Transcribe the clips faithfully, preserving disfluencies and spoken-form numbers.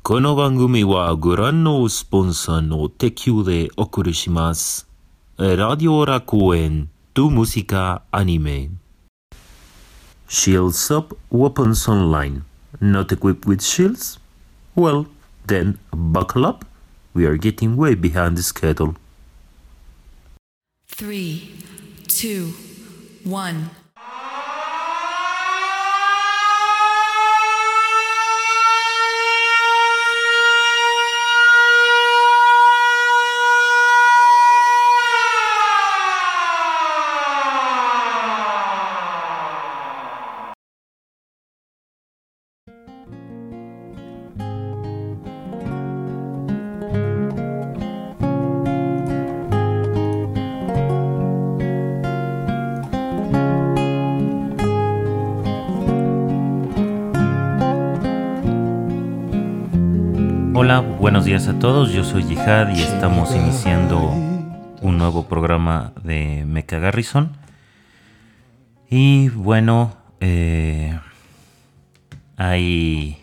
この番組はご覧のスポンサーの提供でお送りします。Radio Rakuen, tu música anime. Shields Up Weapons Online. Not equipped with shields? Well, then buckle up. We are getting way behind the schedule. Three, two, one. Hola, buenos días a todos, yo soy Jihad y estamos iniciando un nuevo programa de Mecha Garrison. Y bueno, eh, hay,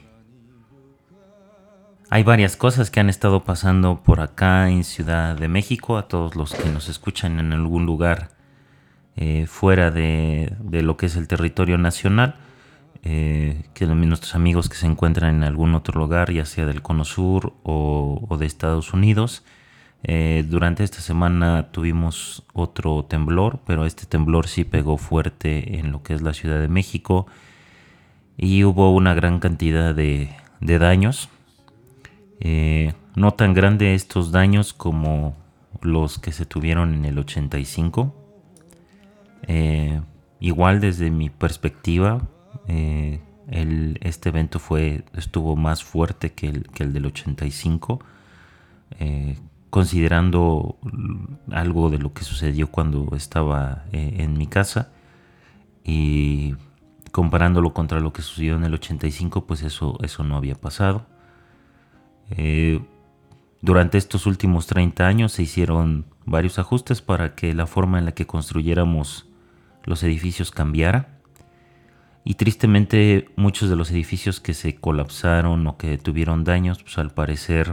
hay varias cosas que han estado pasando por acá en Ciudad de México. A todos los que nos escuchan en algún lugar eh, fuera de, de lo que es el territorio nacional. Eh, que nuestros amigos que se encuentran en algún otro lugar, ya sea del Cono Sur o, o de Estados Unidos. Eh, durante esta semana tuvimos otro temblor, pero este temblor sí pegó fuerte en lo que es la Ciudad de México y hubo una gran cantidad de, de daños. Eh, no tan grandes estos daños como los que se tuvieron en el ochenta y cinco. Eh, igual desde mi perspectiva, Eh, el, este evento fue, estuvo más fuerte que el, que el del ochenta y cinco, eh, considerando algo de lo que sucedió cuando estaba eh, en mi casa y comparándolo contra lo que sucedió en el ochenta y cinco, pues eso, eso no había pasado. Eh, durante estos últimos treinta años se hicieron varios ajustes para que la forma en la que construyéramos los edificios cambiara. Y tristemente muchos de los edificios que se colapsaron o que tuvieron daños, pues al parecer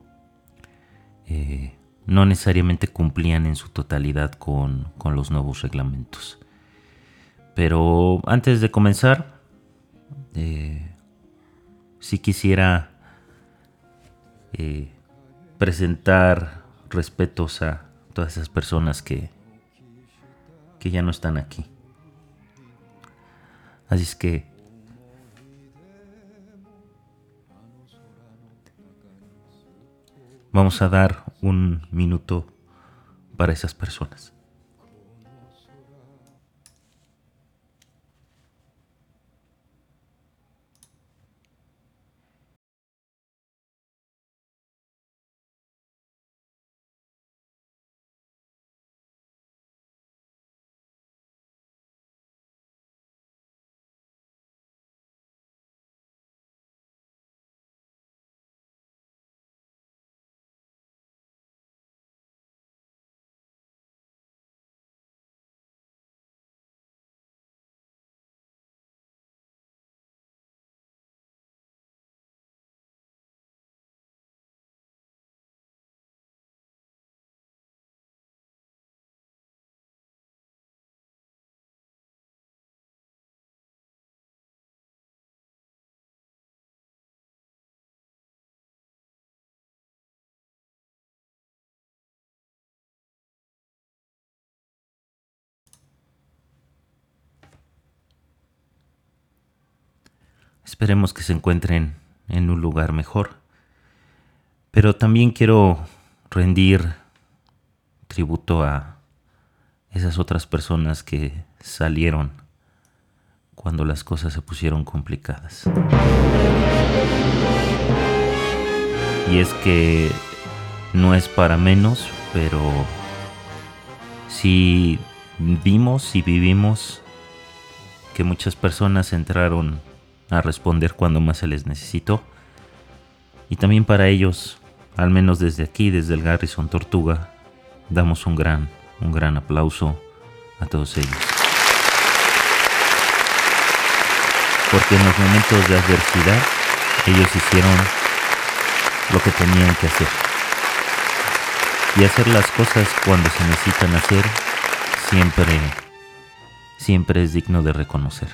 eh, no necesariamente cumplían en su totalidad con, con los nuevos reglamentos. Pero antes de comenzar, eh, sí quisiera eh, presentar respetos a todas esas personas que, que ya no están aquí. Así es que vamos a dar un minuto para esas personas. Esperemos que se encuentren en un lugar mejor. Pero también quiero rendir tributo a esas otras personas que salieron cuando las cosas se pusieron complicadas. Y es que no es para menos, pero sí vimos y vivimos que muchas personas entraron a responder cuando más se les necesitó. Y también para ellos, al menos desde aquí, desde el Garrison Tortuga, damos un gran, un gran aplauso a todos ellos. Porque en los momentos de adversidad, ellos hicieron lo que tenían que hacer. Y hacer las cosas cuando se necesitan hacer siempre, siempre es digno de reconocer.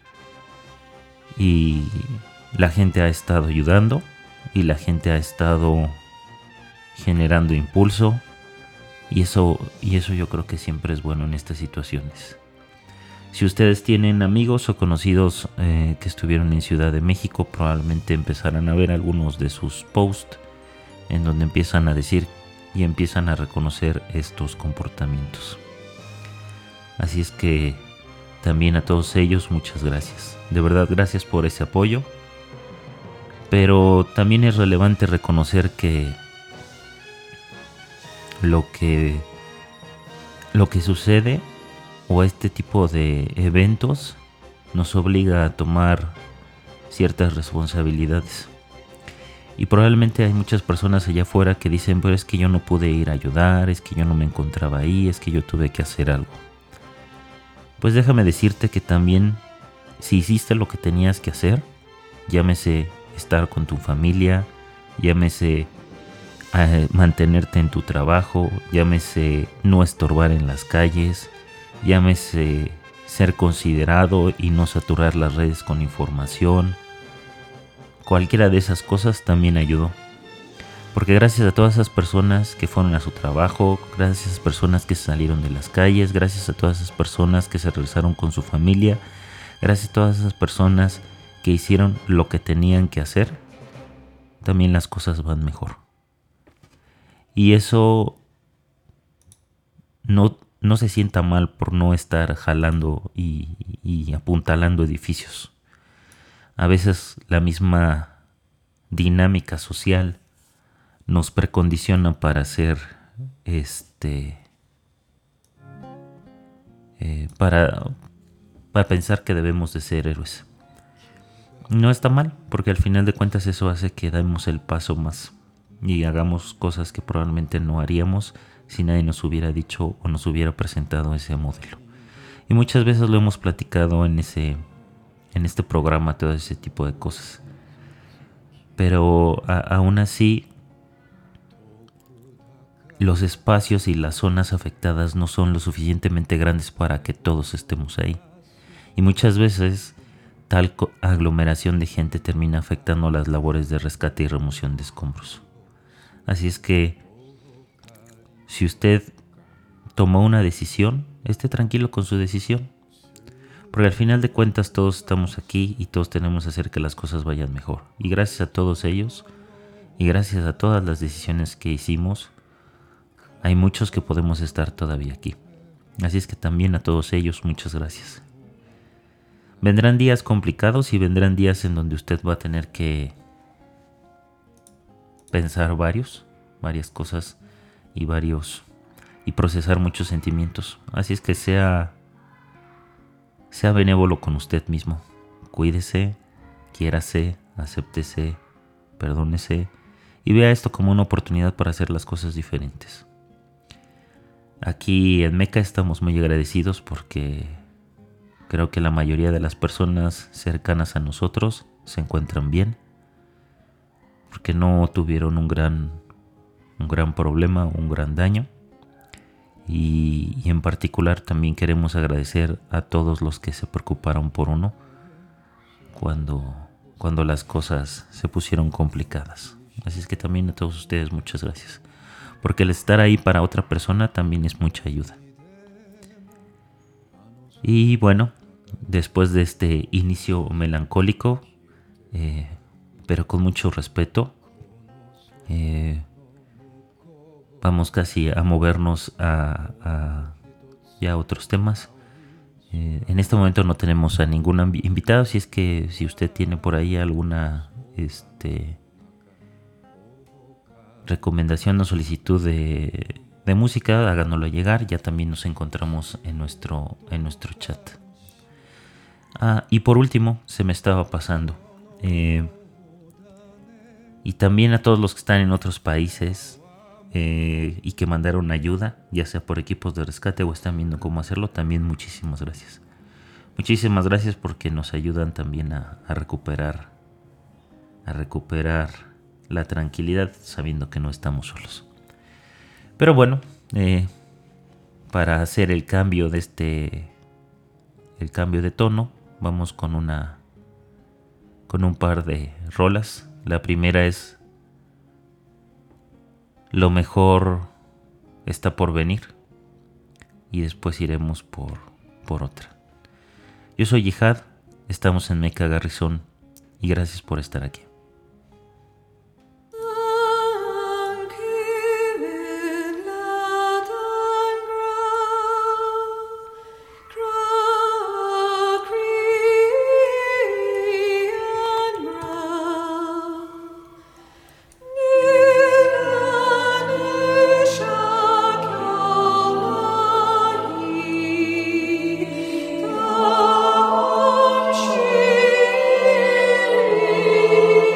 Y la gente ha estado ayudando y la gente ha estado generando impulso, y eso, y eso yo creo que siempre es bueno en estas situaciones. Si ustedes tienen amigos o conocidos eh, que estuvieron en Ciudad de México, probablemente empezarán a ver algunos de sus posts en donde empiezan a decir y empiezan a reconocer estos comportamientos. Así es que también a todos ellos muchas gracias. De verdad, gracias por ese apoyo. Pero también es relevante reconocer que lo que lo que sucede o este tipo de eventos nos obliga a tomar ciertas responsabilidades. Y probablemente hay muchas personas allá afuera que dicen, pero es que yo no pude ir a ayudar, es que yo no me encontraba ahí, es que yo tuve que hacer algo. Pues déjame decirte que también, si hiciste lo que tenías que hacer, llámese estar con tu familia, llámese eh, mantenerte en tu trabajo, llámese no estorbar en las calles, llámese ser considerado y no saturar las redes con información. Cualquiera de esas cosas también ayudó. Porque gracias a todas esas personas que fueron a su trabajo, gracias a esas personas que salieron de las calles, gracias a todas esas personas que se regresaron con su familia, gracias a todas esas personas que hicieron lo que tenían que hacer, también las cosas van mejor. Y eso no, no se sienta mal por no estar jalando y, y apuntalando edificios. A veces la misma dinámica social nos precondiciona para ser este eh, para, para pensar que debemos de ser héroes. No está mal, porque al final de cuentas eso hace que demos el paso más y hagamos cosas que probablemente no haríamos si nadie nos hubiera dicho o nos hubiera presentado ese modelo. Y muchas veces lo hemos platicado en ese en este programa, todo ese tipo de cosas. Pero a, aún así, los espacios y las zonas afectadas no son lo suficientemente grandes para que todos estemos ahí. Y muchas veces tal aglomeración de gente termina afectando las labores de rescate y remoción de escombros. Así es que, si usted tomó una decisión, esté tranquilo con su decisión. Porque al final de cuentas todos estamos aquí y todos tenemos que hacer que las cosas vayan mejor. Y gracias a todos ellos y gracias a todas las decisiones que hicimos, hay muchos que podemos estar todavía aquí. Así es que también a todos ellos muchas gracias. Vendrán días complicados y vendrán días en donde usted va a tener que pensar varios, varias cosas y varios y procesar muchos sentimientos. Así es que sea Sea benévolo con usted mismo. Cuídese, quiérase, acéptese, perdónese y vea esto como una oportunidad para hacer las cosas diferentes. Aquí en Meca estamos muy agradecidos porque creo que la mayoría de las personas cercanas a nosotros se encuentran bien, porque no tuvieron un gran, un gran problema, un gran daño. Y, y en particular también queremos agradecer a todos los que se preocuparon por uno cuando, cuando las cosas se pusieron complicadas. Así es que también a todos ustedes muchas gracias. Porque el estar ahí para otra persona también es mucha ayuda. Y bueno, después de este inicio melancólico, eh, pero con mucho respeto, eh, vamos casi a movernos a, a ya otros temas. Eh, en este momento no tenemos a ningún invitado, si es que si usted tiene por ahí alguna este, recomendación o solicitud de, de música, háganoslo llegar. Ya también nos encontramos en nuestro, en nuestro chat. Ah, y por último, se me estaba pasando. Eh, y también a todos los que están en otros países, Eh, y que mandaron ayuda, ya sea por equipos de rescate o están viendo cómo hacerlo, también muchísimas gracias. Muchísimas gracias porque nos ayudan también a, a recuperar, a recuperar la tranquilidad sabiendo que no estamos solos. Pero bueno, eh, para hacer el cambio de este, el cambio de tono, vamos con una, con un par de rolas. La primera es Lo mejor está por venir y después iremos por, por otra. Yo soy Yihad, estamos en Meca Garrison y gracias por estar aquí. Om Shri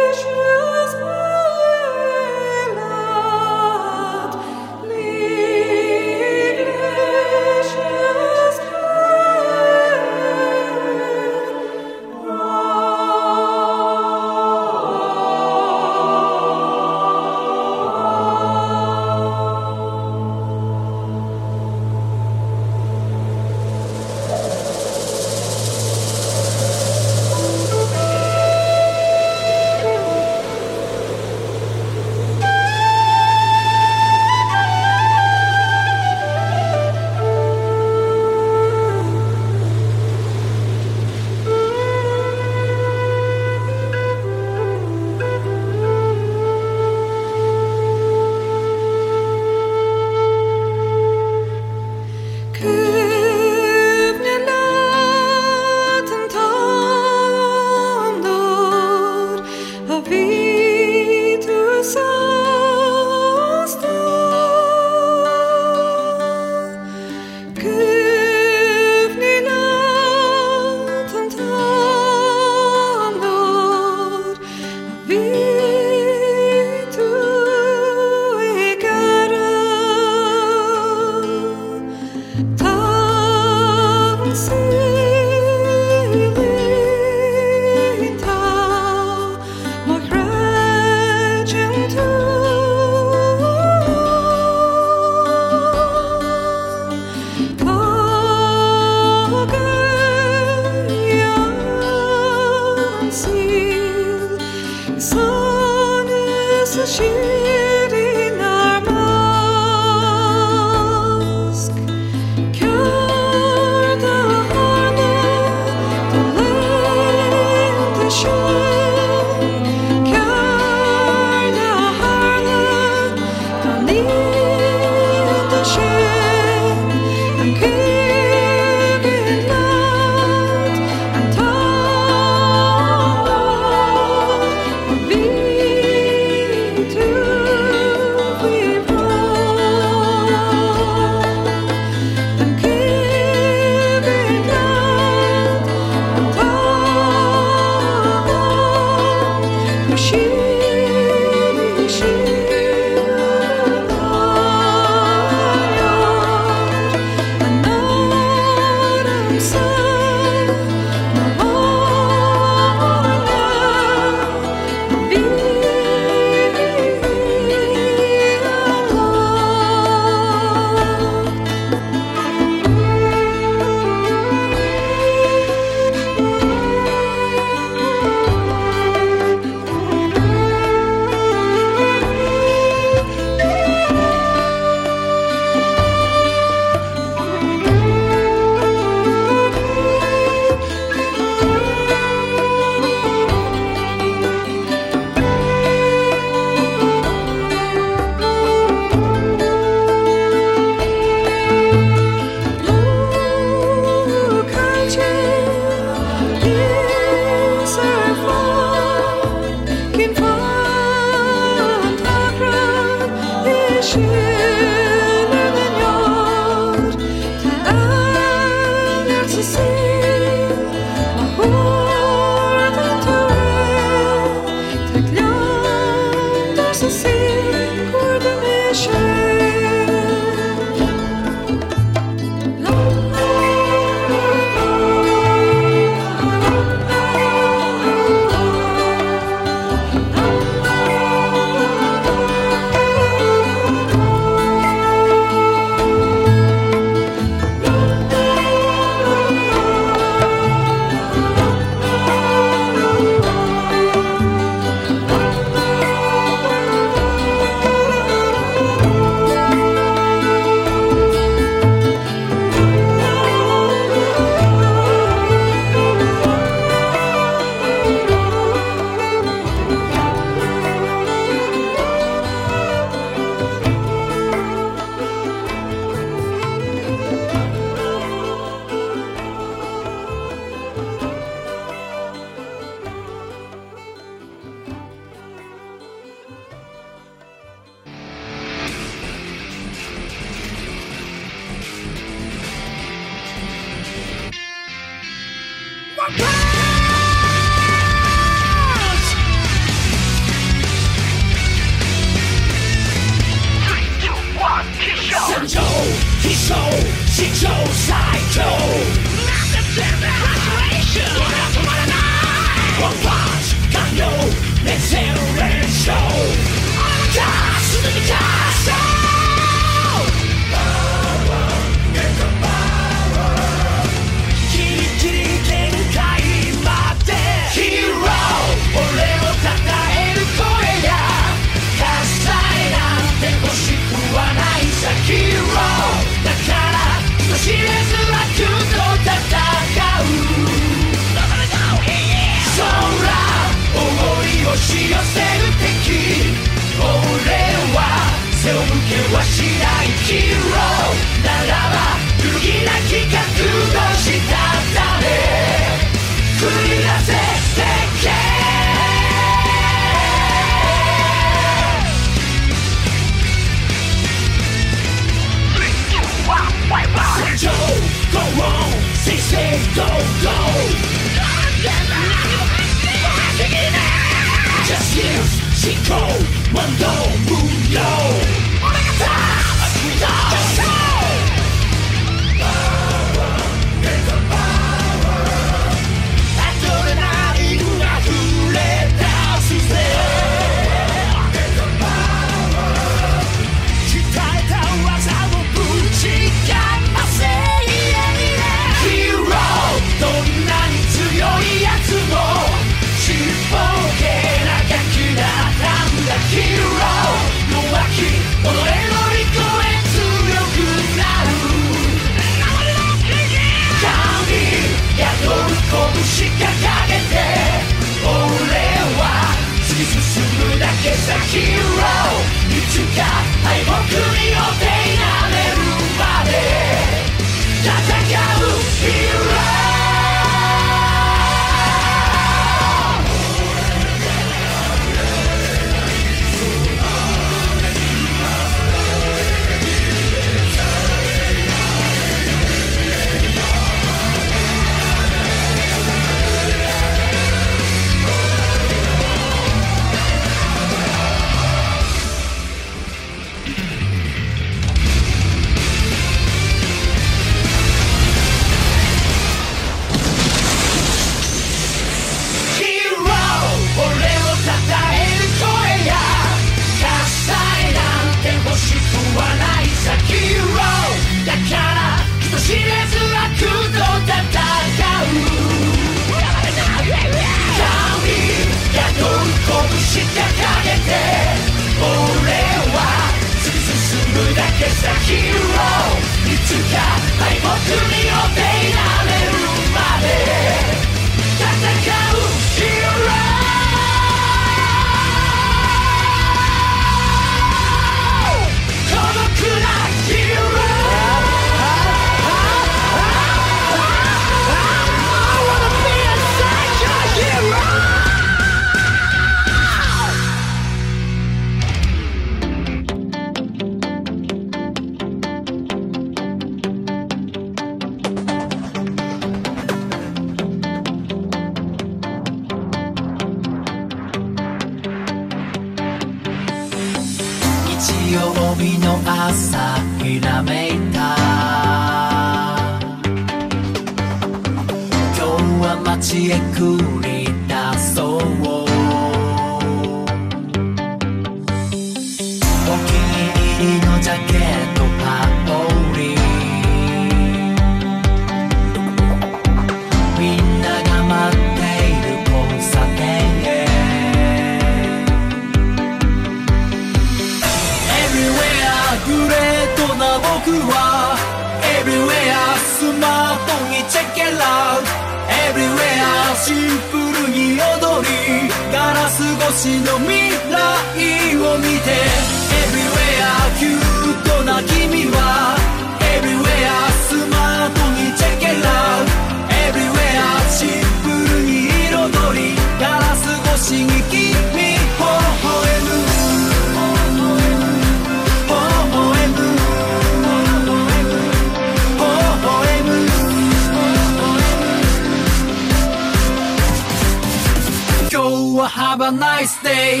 Go have a nice day.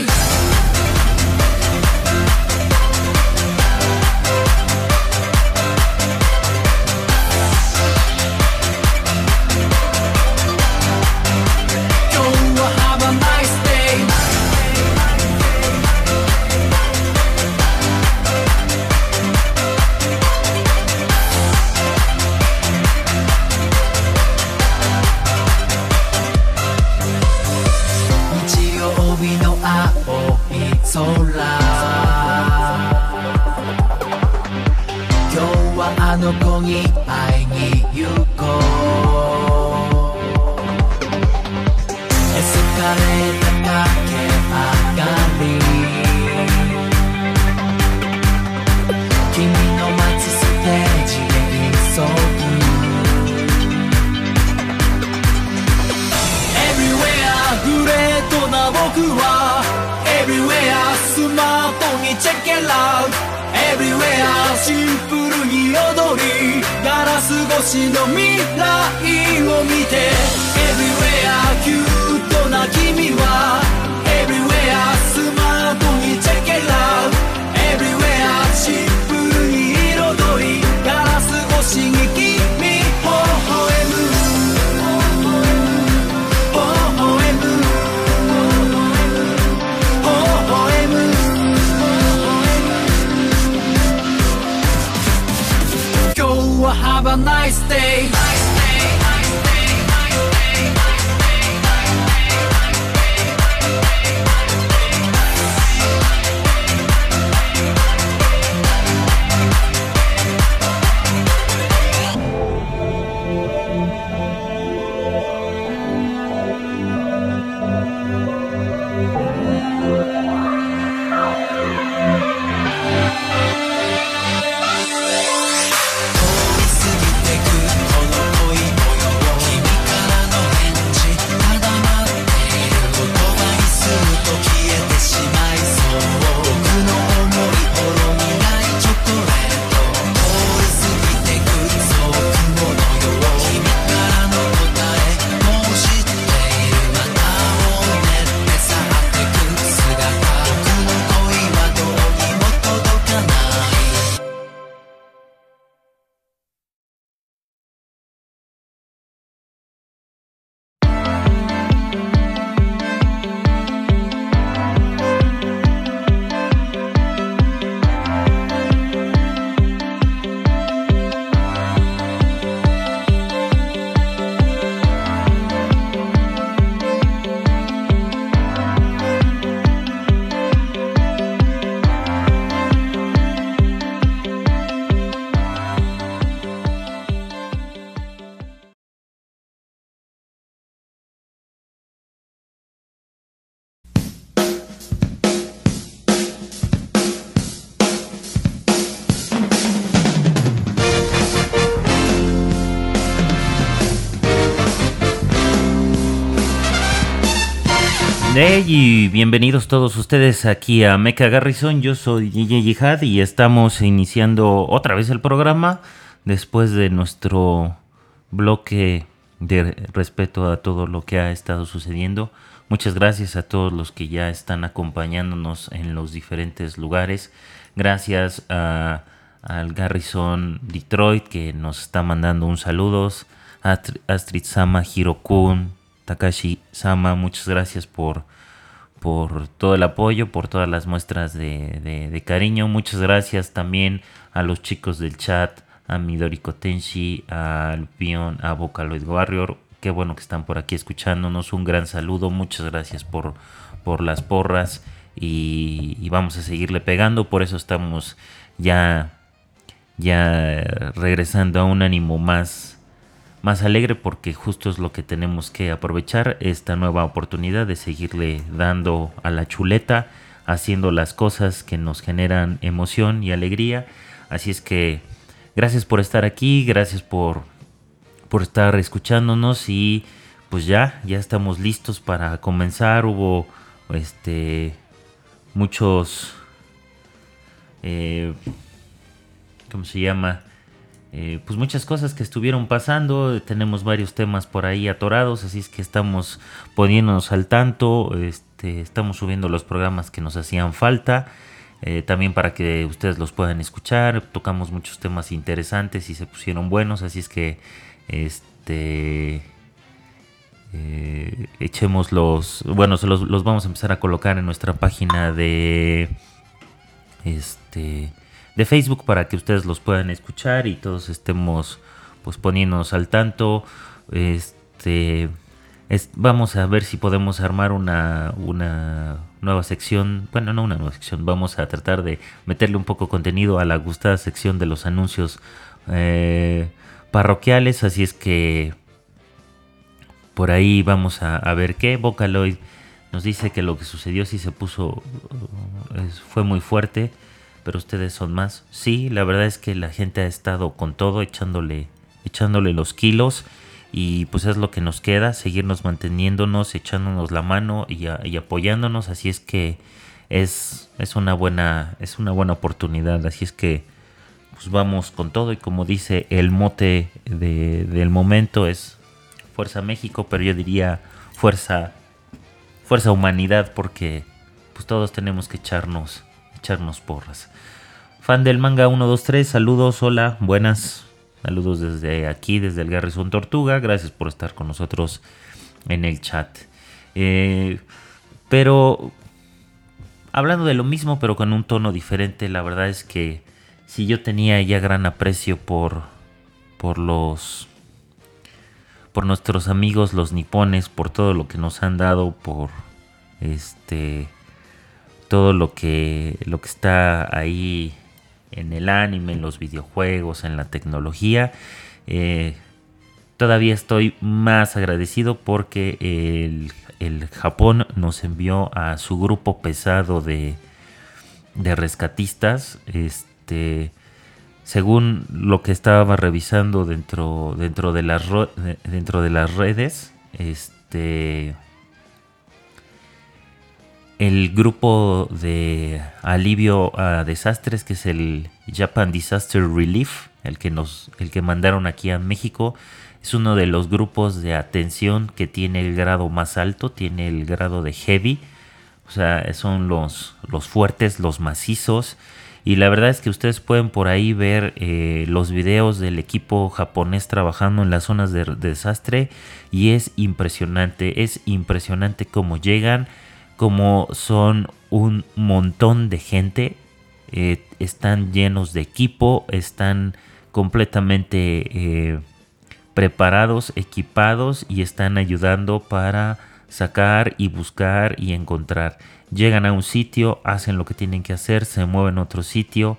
空今日はあの子に会いに行こうエスカレーター駆け上がり君の待つステージへ急ぐ Everywhere グレートな僕はEverywhere スマートにチェックラウ Everywhere シンプルに踊りガラス越しの未来を見て Everywhere キュートな君は Everywhere スマートにチェックラウ Everywhere シンプルに彩りガラス越しに君微笑むHave a nice day. Hey, y bienvenidos todos ustedes aquí a Mecha Garrison. Yo soy D J Jihad y estamos iniciando otra vez el programa después de nuestro bloque de respeto a todo lo que ha estado sucediendo. Muchas gracias a todos los que ya están acompañándonos en los diferentes lugares. Gracias a, al Garrison Detroit que nos está mandando un saludo. Astrid Sama, Hirokun, Takashi Sama, muchas gracias por, por todo el apoyo, por todas las muestras de, de, de cariño. Muchas gracias también a los chicos del chat, a Midoriko Tenshi, a Lupion, a Vocaloid Warrior. Qué bueno que están por aquí escuchándonos. Un gran saludo, muchas gracias por, por las porras y, y vamos a seguirle pegando. Por eso estamos ya, ya regresando a un ánimo más más alegre, porque justo es lo que tenemos que aprovechar, esta nueva oportunidad de seguirle dando a la chuleta, haciendo las cosas que nos generan emoción y alegría. Así es que gracias por estar aquí, gracias por, por estar escuchándonos y pues ya, ya estamos listos para comenzar. Hubo este muchos, eh, ¿cómo se llama? eh, pues muchas cosas que estuvieron pasando. Tenemos varios temas por ahí atorados, así es que estamos poniéndonos al tanto. Este, estamos subiendo los programas que nos hacían falta. Eh, también para que ustedes los puedan escuchar. Tocamos muchos temas interesantes y se pusieron buenos, así es que este eh, echemos los, bueno, se los, los vamos a empezar a colocar en nuestra página de este de Facebook para que ustedes los puedan escuchar y todos estemos pues poniéndonos al tanto. Este Es, vamos a ver si podemos armar una, una nueva sección. Bueno, no una nueva sección. Vamos a tratar de meterle un poco de contenido a la gustada sección de los anuncios eh, parroquiales. Así es que por ahí vamos a, a ver qué. Vocaloid nos dice que lo que sucedió sí se puso... Uh, fue muy fuerte. Pero ustedes son más. Sí, la verdad es que la gente ha estado con todo, echándole, echándole los kilos. Y pues es lo que nos queda, seguirnos manteniéndonos, echándonos la mano y, a, y apoyándonos. Así es que es, es, una buena, es una buena oportunidad. Así es que pues vamos con todo. Y como dice el mote de, del momento es Fuerza México, pero yo diría Fuerza, fuerza Humanidad, porque pues todos tenemos que echarnos, echarnos porras. Fan del manga uno dos tres, saludos, hola, buenas. Saludos desde aquí, desde el Garrison Tortuga. Gracias por estar con nosotros en el chat. Eh, pero hablando de lo mismo, pero con un tono diferente, la verdad es que si yo tenía ya gran aprecio por, por los, por nuestros amigos los nipones, por todo lo que nos han dado, por este, todo lo que, lo que está ahí en el anime, en los videojuegos, en la tecnología. Eh, todavía estoy más agradecido porque el, el Japón nos envió a su grupo pesado de, de rescatistas. Este, según lo que estaba revisando dentro, dentro, de, las, dentro de las redes, este... el grupo de alivio a desastres, que es el Japan Disaster Relief, el que nos, el que mandaron aquí a México, es uno de los grupos de atención que tiene el grado más alto, tiene el grado de heavy, o sea, son los, los fuertes, los macizos. Y la verdad es que ustedes pueden por ahí ver eh, los videos del equipo japonés trabajando en las zonas de, de desastre, y es impresionante, es impresionante cómo llegan, como son un montón de gente, eh, están llenos de equipo, están completamente eh, preparados, equipados, y están ayudando para sacar y buscar y encontrar. Llegan a un sitio, hacen lo que tienen que hacer, se mueven a otro sitio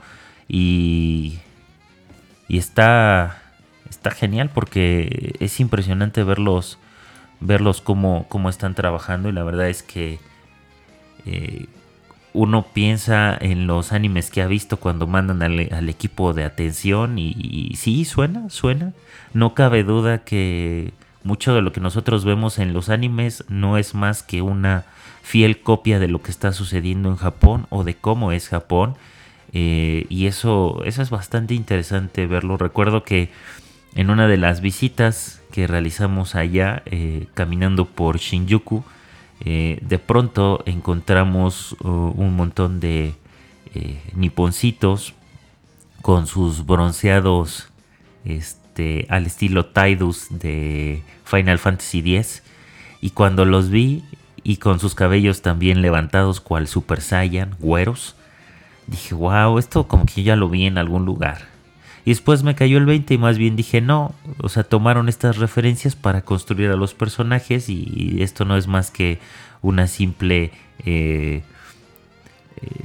y, y está, está genial porque es impresionante verlos, verlos cómo, cómo están trabajando, y la verdad es que Eh, uno piensa en los animes que ha visto cuando mandan al, al equipo de atención y, y sí, suena, suena. No cabe duda que mucho de lo que nosotros vemos en los animes no es más que una fiel copia de lo que está sucediendo en Japón o de cómo es Japón. Eh, y eso, eso es bastante interesante verlo. Recuerdo que en una de las visitas que realizamos allá, eh, caminando por Shinjuku, Eh, de pronto encontramos uh, un montón de eh, niponcitos con sus bronceados este, al estilo Tidus de Final Fantasy diez, y cuando los vi y con sus cabellos también levantados cual Super Saiyan, güeros, dije wow, esto como que ya lo vi en algún lugar. Y después me cayó el veinte y más bien dije no, o sea, tomaron estas referencias para construir a los personajes, y, y esto no es más que una simple eh, eh,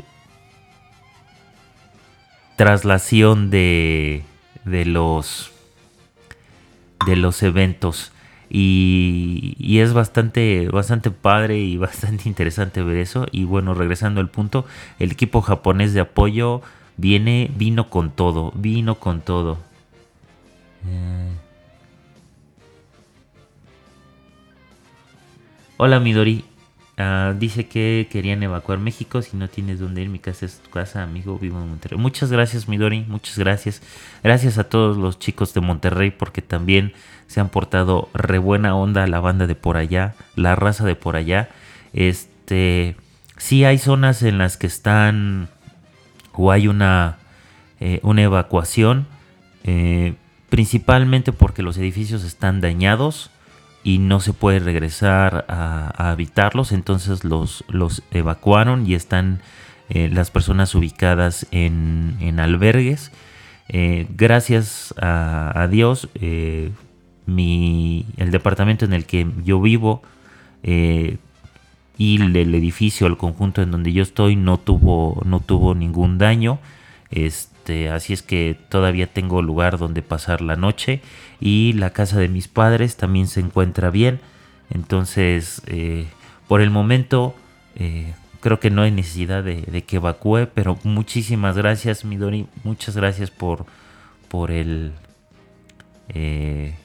traslación de, de los de los eventos. Y, y es bastante, bastante padre y bastante interesante ver eso. Y bueno, regresando al punto, el equipo japonés de apoyo Viene, vino con todo, vino con todo. Eh. Hola Midori, Uh, dice que querían evacuar México. Si no tienes dónde ir, mi casa es tu casa, amigo. Vivo en Monterrey. Muchas gracias, Midori. Muchas gracias. Gracias a todos los chicos de Monterrey, porque también se han portado re buena onda la banda de por allá, la raza de por allá. Este, sí hay zonas en las que están o hay una, eh, una evacuación, eh, principalmente porque los edificios están dañados y no se puede regresar a, a habitarlos, entonces los, los evacuaron y están eh, las personas ubicadas en, en albergues. Eh, gracias a, a Dios, eh, mi, el departamento en el que yo vivo eh, y el, el edificio, el conjunto en donde yo estoy no tuvo, no tuvo ningún daño. Este, así es que todavía tengo lugar donde pasar la noche, y la casa de mis padres también se encuentra bien. Entonces, eh, por el momento, eh, creo que no hay necesidad de, de que evacúe, pero muchísimas gracias, Midori. Muchas gracias por, por el, eh,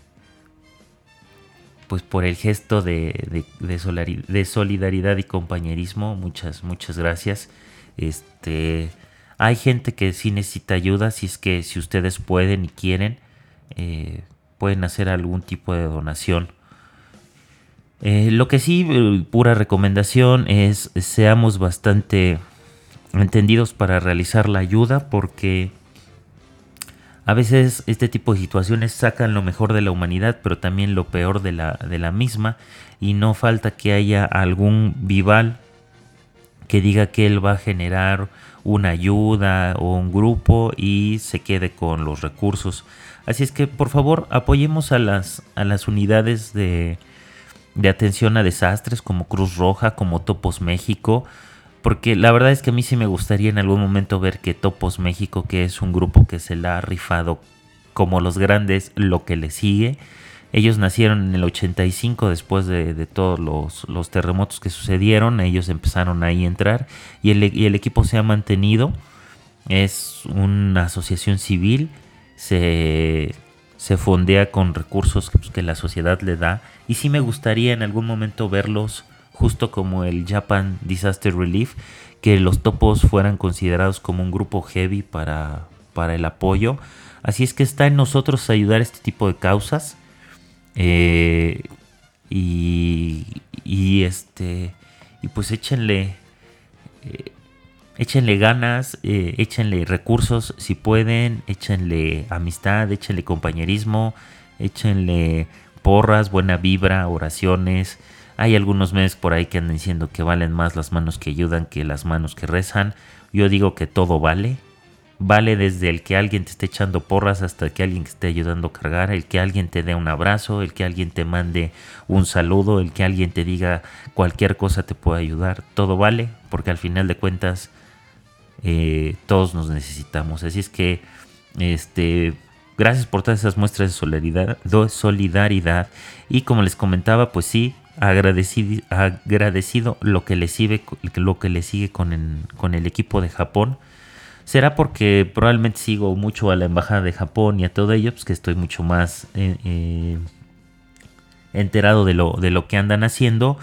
pues por el gesto de, de, de, solari- de solidaridad y compañerismo. Muchas, muchas gracias. Este... Hay gente que sí necesita ayuda, si es que si ustedes pueden y quieren, eh, pueden hacer algún tipo de donación. Eh, lo que sí, eh, pura recomendación es seamos bastante entendidos para realizar la ayuda, porque a veces este tipo de situaciones sacan lo mejor de la humanidad, pero también lo peor de la, de la misma, y no falta que haya algún vival que diga que él va a generar una ayuda o un grupo y se quede con los recursos. Así es que por favor apoyemos a las, a las unidades de, de atención a desastres como Cruz Roja, como Topos México, porque la verdad es que a mí sí me gustaría en algún momento ver que Topos México, que es un grupo que se la ha rifado como los grandes, lo que le sigue. Ellos nacieron en el ochenta y cinco, después de, de todos los, los terremotos que sucedieron. Ellos empezaron ahí a entrar y el, y el equipo se ha mantenido. Es una asociación civil, se, se fondea con recursos pues, que la sociedad le da. Y sí me gustaría en algún momento verlos, justo como el Japan Disaster Relief, que los Topos fueran considerados como un grupo heavy para, para el apoyo. Así es que está en nosotros ayudar a este tipo de causas. Eh, y, y este y pues échenle eh, échenle ganas, eh, échenle recursos si pueden, échenle amistad, échenle compañerismo, échenle porras, buena vibra, oraciones. Hay algunos memes por ahí que andan diciendo que valen más las manos que ayudan que las manos que rezan. Yo digo que todo vale. Vale desde el que alguien te esté echando porras hasta que alguien te esté ayudando a cargar, el que alguien te dé un abrazo, el que alguien te mande un saludo, el que alguien te diga cualquier cosa te puede ayudar. Todo vale, porque al final de cuentas eh, todos nos necesitamos. Así es que este, gracias por todas esas muestras de solidaridad, de solidaridad. Y como les comentaba, pues sí, agradecido, agradecido lo que le sigue, lo que le sigue con el, con el equipo de Japón. Será porque probablemente sigo mucho a la embajada de Japón y a todo ello, pues que estoy mucho más eh, eh, enterado de lo, de lo que andan haciendo.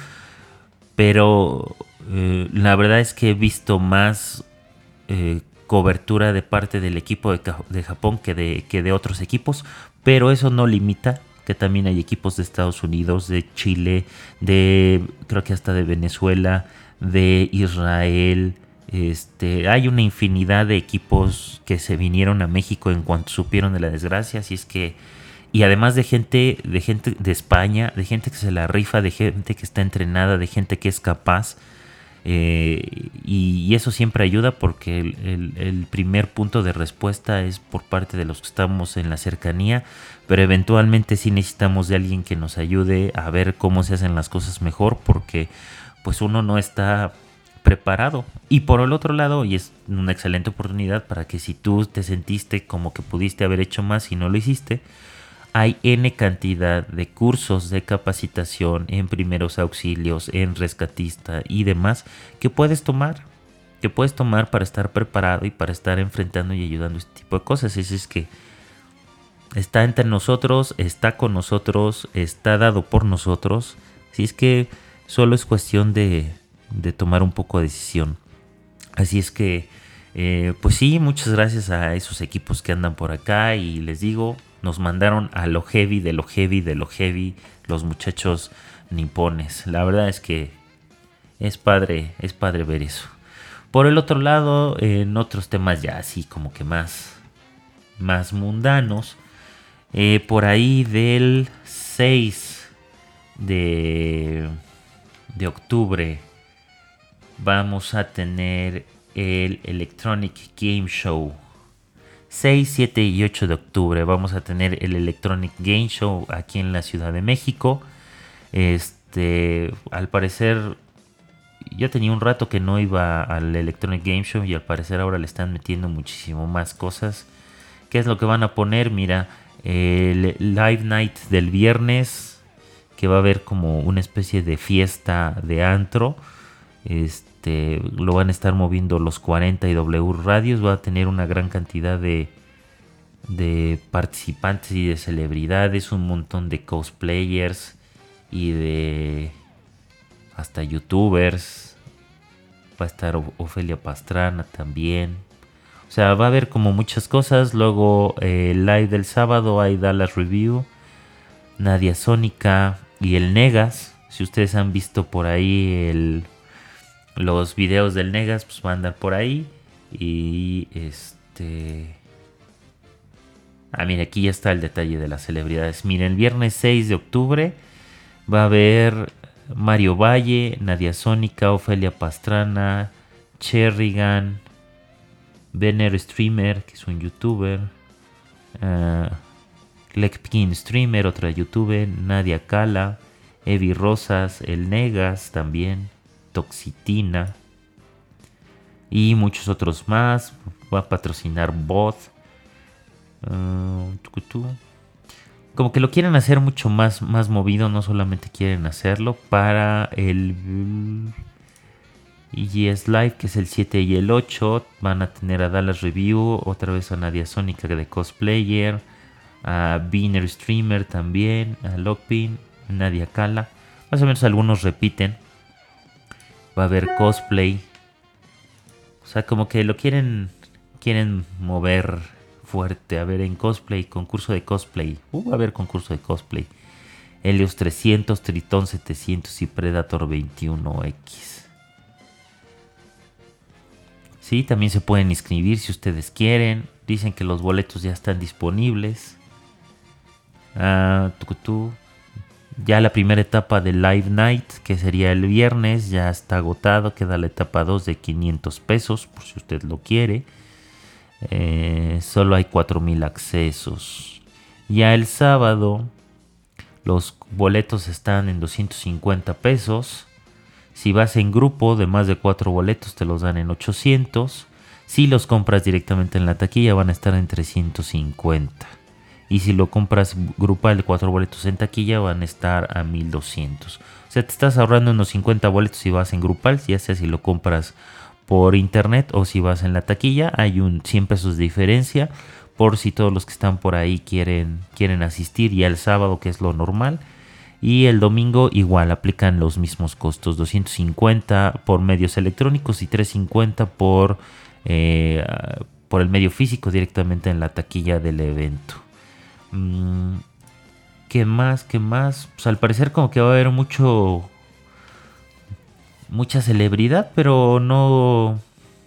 Pero eh, la verdad es que he visto más eh, cobertura de parte del equipo de, de Japón que de, que de otros equipos. Pero eso no limita que también hay equipos de Estados Unidos, de Chile, de creo que hasta de Venezuela, de Israel. Este, hay una infinidad de equipos que se vinieron a México en cuanto supieron de la desgracia, así es que, y además de gente, de gente de España, de gente que se la rifa, de gente que está entrenada, de gente que es capaz, eh, y, y eso siempre ayuda porque el, el, el primer punto de respuesta es por parte de los que estamos en la cercanía, pero eventualmente sí necesitamos de alguien que nos ayude a ver cómo se hacen las cosas mejor, porque pues uno no está preparado. Y por el otro lado, y es una excelente oportunidad para que si tú te sentiste como que pudiste haber hecho más y no lo hiciste, hay N cantidad de cursos de capacitación en primeros auxilios, en rescatista y demás que puedes tomar, que puedes tomar para estar preparado y para estar enfrentando y ayudando a este tipo de cosas. Así es que está entre nosotros, está con nosotros, está dado por nosotros. Así es que Solo es cuestión de, de tomar un poco de decisión. Así es que, eh, pues sí, muchas gracias a esos equipos que andan por acá. Y les digo, nos mandaron a lo heavy, de lo heavy, de lo heavy, los muchachos nipones. La verdad es que es padre, es padre ver eso. Por el otro lado, en otros temas ya así como que más, más mundanos, eh, por ahí del seis de, de octubre vamos a tener el Electronic Game Show. seis, siete y ocho de octubre vamos a tener el Electronic Game Show aquí en la Ciudad de México. Este, al parecer, yo tenía un rato que no iba al Electronic Game Show y al parecer ahora le están metiendo muchísimo más cosas. ¿Qué es lo que van a poner? Mira, el Live Night del viernes, que va a haber como una especie de fiesta de antro. Este, lo van a estar moviendo los cuarenta y W Radios. Va a tener una gran cantidad de, de participantes y de celebridades, un montón de cosplayers y de hasta youtubers. Va a estar Ofelia Pastrana también. O sea, va a haber como muchas cosas. Luego eh, el live del sábado hay Dallas Review, Nadia Sónica y el Negas. Si ustedes han visto por ahí el, los videos del Negas, pues va a andar por ahí. Y este... Ah, mira, aquí ya está el detalle de las celebridades. Miren, el viernes seis de octubre va a haber Mario Valle, Nadia Sónica, Ofelia Pastrana, Cherrigan, Benner Streamer, que es un youtuber, uh, Lekpkin Streamer, otra youtuber, Nadia Cala, Evi Rosas, El Negas también, Toxitina y muchos otros más. Va a patrocinar Bot. Uh, como que lo quieren hacer mucho más, más movido, no solamente quieren hacerlo para el E G S Live, que es el siete y el ocho. Van a tener a Dallas Review, otra vez a Nadia Sónica de cosplayer, a Beaner Streamer también, a Lockpin, Nadia Cala. Más o menos algunos repiten. Va a haber cosplay. O sea, como que lo quieren, quieren mover fuerte. A ver, en cosplay, concurso de cosplay. Uh, va a haber concurso de cosplay. Helios trescientos, Tritón setecientos y Predator veintiuno X. Sí, también se pueden inscribir si ustedes quieren. Dicen que los boletos ya están disponibles. Ah, tucutú. Ya la primera etapa del Live Night, que sería el viernes, ya está agotado. Queda la etapa dos de quinientos pesos, por si usted lo quiere. Eh, solo hay cuatro mil accesos. Ya el sábado los boletos están en doscientos cincuenta pesos. Si vas en grupo de más de cuatro boletos te los dan en ochocientos. Si los compras directamente en la taquilla van a estar en trescientos cincuenta. Y si lo compras grupal de cuatro boletos en taquilla van a estar a mil doscientos. O sea, te estás ahorrando unos cincuenta boletos si vas en grupal, ya sea si lo compras por internet o si vas en la taquilla. Hay un cien pesos de diferencia por si todos los que están por ahí quieren, quieren asistir. Ya el sábado, que es lo normal, y el domingo igual aplican los mismos costos, doscientos cincuenta por medios electrónicos y trescientos cincuenta por, eh, por el medio físico directamente en la taquilla del evento. Mm, ¿Qué más? ¿Qué más? Pues al parecer como que va a haber mucho... mucha celebridad, pero no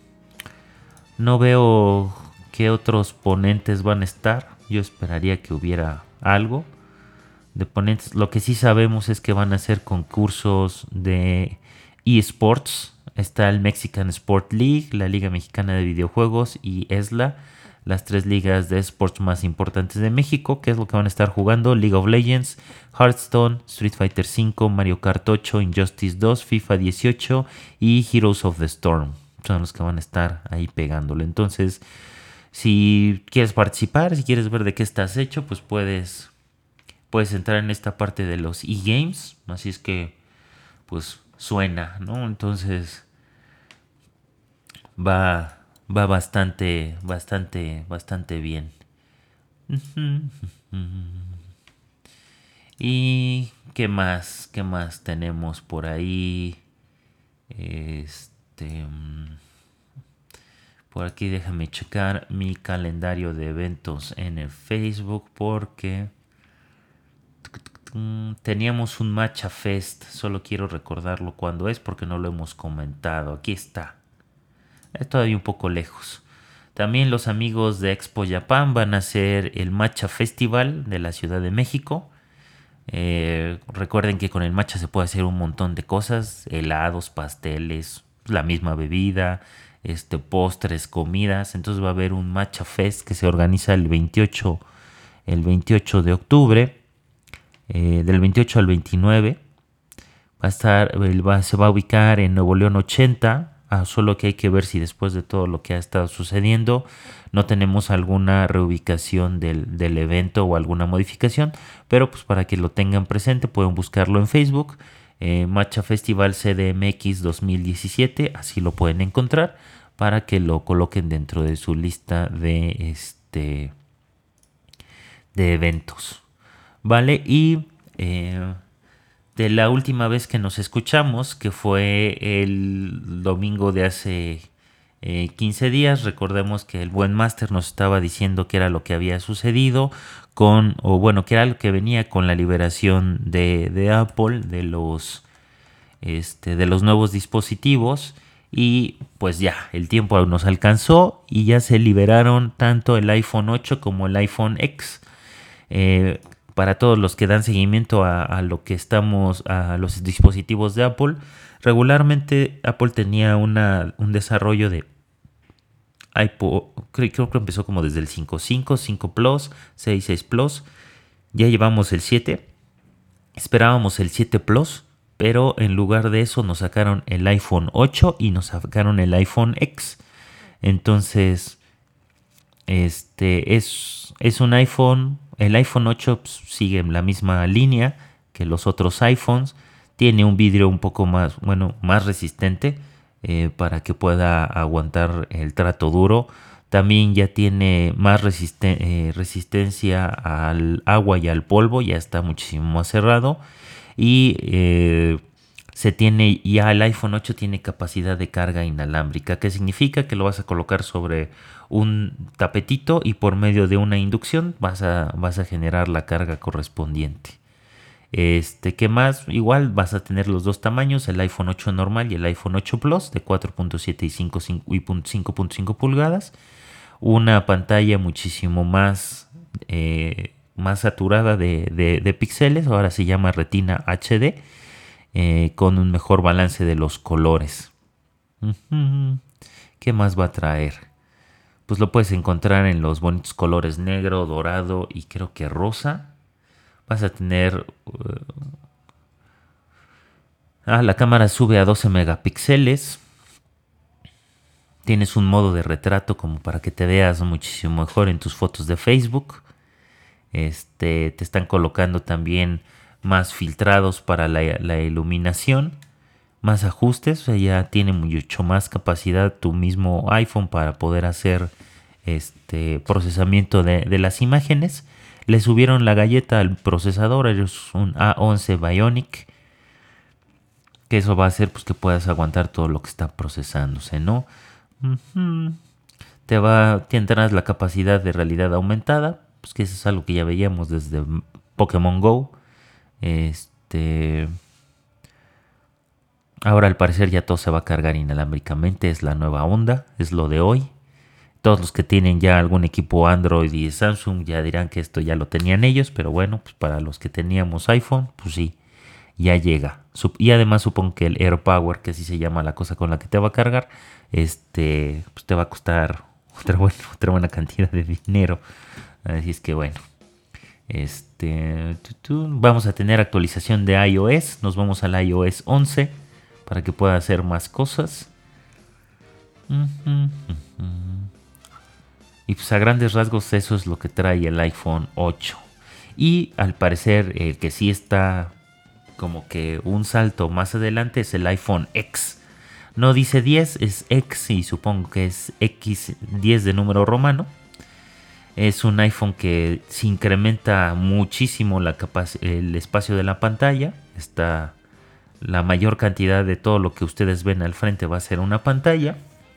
no veo qué otros ponentes van a estar. Yo esperaría que hubiera algo de ponentes. Lo que sí sabemos es que van a hacer concursos de eSports. Está el Mexican Sport League, la Liga Mexicana de Videojuegos y ESLA, las tres ligas de esports más importantes de México. ¿Qué es lo que van a estar jugando? League of Legends, Hearthstone, Street Fighter cinco, Mario Kart ocho, Injustice dos, FIFA dieciocho y Heroes of the Storm. Son los que van a estar ahí pegándole. Entonces, si quieres participar, si quieres ver de qué estás hecho, pues puedes, puedes entrar en esta parte de los eGames. Así es que, pues, suena, ¿no? Entonces, va... Va bastante, bastante, bastante bien. ¿Y qué más? ¿Qué más tenemos por ahí? Este... Por aquí déjame checar mi calendario de eventos en el Facebook porque teníamos un Matcha Fest. Solo quiero recordarlo cuándo es porque no lo hemos comentado. Aquí está. Es todavía un poco lejos. También los amigos de Expo Japan van a hacer el Matcha Festival de la Ciudad de México. Eh, recuerden que con el matcha se puede hacer un montón de cosas. Helados, pasteles, la misma bebida, este, postres, comidas. Entonces va a haber un Matcha Fest que se organiza el veintiocho, el veintiocho de octubre. Eh, del veintiocho al veintinueve. Va a estar, va, se va a ubicar en Nuevo León ochenta. Ah, solo que hay que ver si después de todo lo que ha estado sucediendo no tenemos alguna reubicación del, del evento o alguna modificación, pero pues para que lo tengan presente pueden buscarlo en Facebook, eh, Matcha Festival C D M X dos mil diecisiete, así lo pueden encontrar para que lo coloquen dentro de su lista de, este, de eventos, ¿vale? Y... Eh, de la última vez que nos escuchamos, que fue el domingo de hace eh, quince días, recordemos que el buen Master nos estaba diciendo qué era lo que había sucedido con, o bueno, qué era lo que venía con la liberación de, de Apple, de los, este, de los nuevos dispositivos, y pues ya, el tiempo nos alcanzó y ya se liberaron tanto el iPhone ocho como el iPhone X. Eh, Para todos los que dan seguimiento a, a lo que estamos, a los dispositivos de Apple, regularmente Apple tenía una, un desarrollo de iPod, creo, creo que empezó como desde el cinco punto cinco, cinco Plus, seis, seis Plus, ya llevamos el siete, esperábamos el siete Plus, pero en lugar de eso nos sacaron el iPhone ocho y nos sacaron el iPhone X. Entonces, este es, es un iPhone... El iPhone ocho pues, sigue en la misma línea que los otros iPhones. Tiene un vidrio un poco más, bueno, más resistente eh, para que pueda aguantar el trato duro. También ya tiene más resisten- eh, resistencia al agua y al polvo. Ya está muchísimo más cerrado. Y eh, se tiene, ya el iPhone ocho tiene capacidad de carga inalámbrica. ¿Qué significa? Que lo vas a colocar sobre un tapetito y por medio de una inducción vas a, vas a generar la carga correspondiente. Este, ¿qué más? Igual vas a tener los dos tamaños, el iPhone ocho normal y el iPhone ocho Plus de cuatro punto siete y cinco punto cinco pulgadas. Una pantalla muchísimo más, eh, más saturada de, de, de píxeles, ahora se llama Retina H D, eh, con un mejor balance de los colores. Uh-huh. ¿Qué más va a traer? Pues lo puedes encontrar en los bonitos colores negro, dorado y creo que rosa. Vas a tener... Uh, ah, la cámara sube a doce megapíxeles. Tienes un modo de retrato como para que te veas muchísimo mejor en tus fotos de Facebook. Este, te están colocando también más filtrados para la, la iluminación. Más ajustes, o sea, ya tiene mucho más capacidad tu mismo iPhone para poder hacer este procesamiento de, de las imágenes. Le subieron la galleta al procesador, es un A once Bionic, que eso va a hacer pues que puedas aguantar todo lo que está procesándose, ¿no? Uh-huh. Te va, tendrás la capacidad de realidad aumentada, pues que eso es algo que ya veíamos desde Pokémon Go. Este... Ahora al parecer ya todo se va a cargar inalámbricamente, es la nueva onda, es lo de hoy. Todos los que tienen ya algún equipo Android y Samsung ya dirán que esto ya lo tenían ellos, pero bueno, pues para los que teníamos iPhone, pues sí, ya llega. Y además supongo que el AirPower, que así se llama la cosa con la que te va a cargar, este, pues te va a costar otra buena, otra buena cantidad de dinero. Así es que bueno. Este, vamos a tener actualización de iOS, nos vamos al iOS once para que pueda hacer más cosas. Y pues a grandes rasgos eso es lo que trae el iPhone ocho. Y al parecer el que sí está como que un salto más adelante es el iPhone X. No dice diez, es X y supongo que es X diez de número romano. Es un iPhone que se incrementa muchísimo la capac- el espacio de la pantalla. Está la mayor cantidad de todo lo que ustedes ven al frente va a ser una pantalla.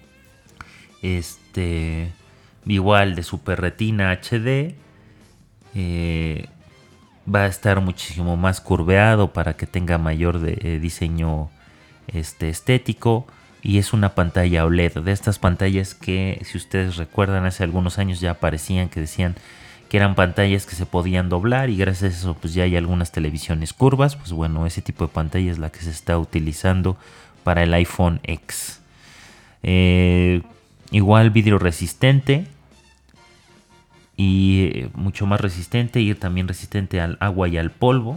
Este, igual de Super Retina H D. Eh, va a estar muchísimo más curveado para que tenga mayor de, eh, diseño este, estético. Y es una pantalla O L E D, de estas pantallas que, si ustedes recuerdan, hace algunos años ya aparecían, que decían que eran pantallas que se podían doblar, y gracias a eso pues ya hay algunas televisiones curvas. Pues bueno, ese tipo de pantalla es la que se está utilizando para el iPhone X. Eh, igual vidrio resistente, y mucho más resistente, y también resistente al agua y al polvo.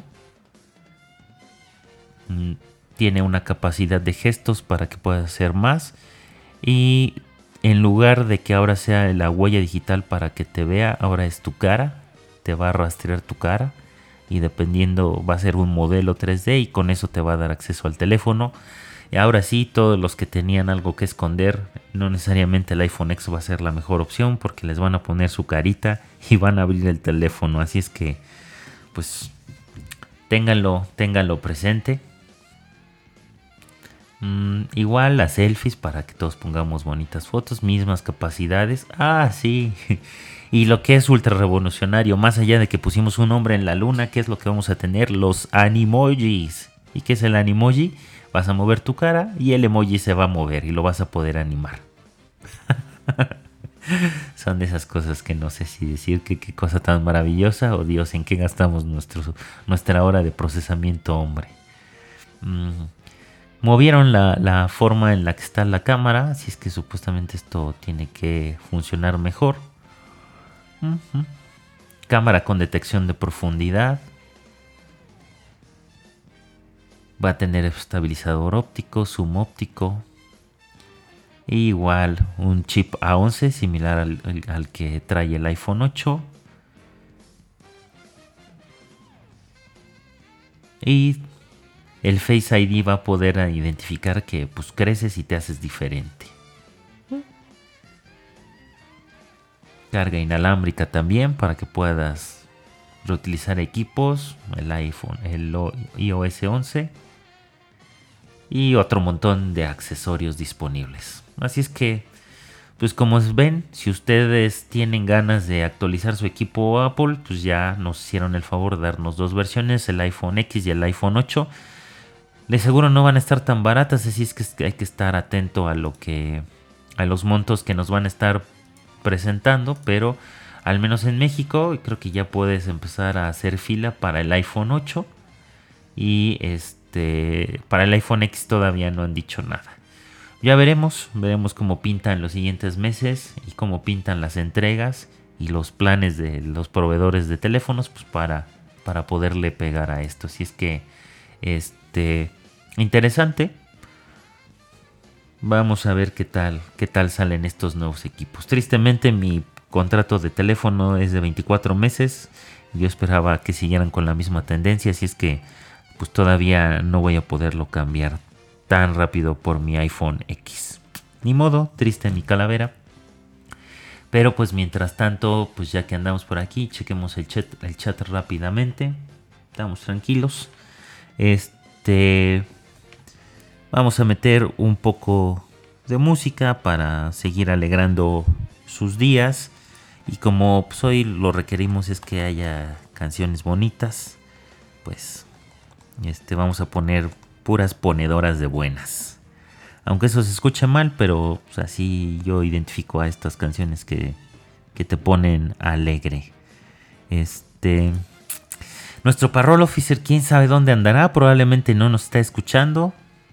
Mm. Tiene una capacidad de gestos para que puedas hacer más. Y en lugar de que ahora sea la huella digital para que te vea, ahora es tu cara. Te va a rastrear tu cara. Y dependiendo, va a ser un modelo tres D y con eso te va a dar acceso al teléfono. Y ahora sí, todos los que tenían algo que esconder, no necesariamente el iPhone X va a ser la mejor opción, porque les van a poner su carita y van a abrir el teléfono. Así es que, pues, ténganlo, ténganlo presente. Mm, igual las selfies para que todos pongamos bonitas fotos, mismas capacidades. Ah, sí. Y lo que es ultra revolucionario, más allá de que pusimos un hombre en la luna, ¿qué es lo que vamos a tener? Los animojis. ¿Y qué es el animoji? Vas a mover tu cara y el emoji se va a mover y lo vas a poder animar. Son de esas cosas que no sé si decir que qué cosa tan maravillosa, o Dios, en qué gastamos nuestro, nuestra hora de procesamiento, hombre. Mm. Movieron la, la forma en la que está la cámara, así es que supuestamente esto tiene que funcionar mejor. Uh-huh. Cámara con detección de profundidad. Va a tener estabilizador óptico, zoom óptico. E igual un chip A once similar al, al, al que trae el iPhone ocho. Y el Face I D va a poder identificar que pues creces y te haces diferente. Carga inalámbrica también para que puedas reutilizar equipos, el iPhone, el i O S once y otro montón de accesorios disponibles. Así es que, pues como ven, si ustedes tienen ganas de actualizar su equipo Apple, pues ya nos hicieron el favor de darnos dos versiones, el iPhone X y el iPhone ocho. De seguro no van a estar tan baratas, así es que hay que estar atento a lo que a los montos que nos van a estar presentando, pero al menos en México creo que ya puedes empezar a hacer fila para el iPhone ocho, y este para el iPhone X todavía no han dicho nada. Ya veremos, veremos cómo pintan los siguientes meses y cómo pintan las entregas y los planes de los proveedores de teléfonos, pues para, para poderle pegar a esto. Así es que este interesante. Vamos a ver qué tal, qué tal salen estos nuevos equipos. Tristemente mi contrato de teléfono es de veinticuatro meses. Yo esperaba que siguieran con la misma tendencia, así es que pues todavía no voy a poderlo cambiar tan rápido por mi iPhone X. Ni modo, triste mi calavera. Pero pues mientras tanto, pues ya que andamos por aquí, chequemos el chat, el chat rápidamente. Estamos tranquilos. Este, vamos a meter un poco de música para seguir alegrando sus días. Y como pues, hoy lo requerimos es que haya canciones bonitas, pues este, vamos a poner puras ponedoras de buenas. Aunque eso se escucha mal, pero pues, así yo identifico a estas canciones que, que te ponen alegre. Este, nuestro parroll officer, quién sabe dónde andará, probablemente no nos está escuchando.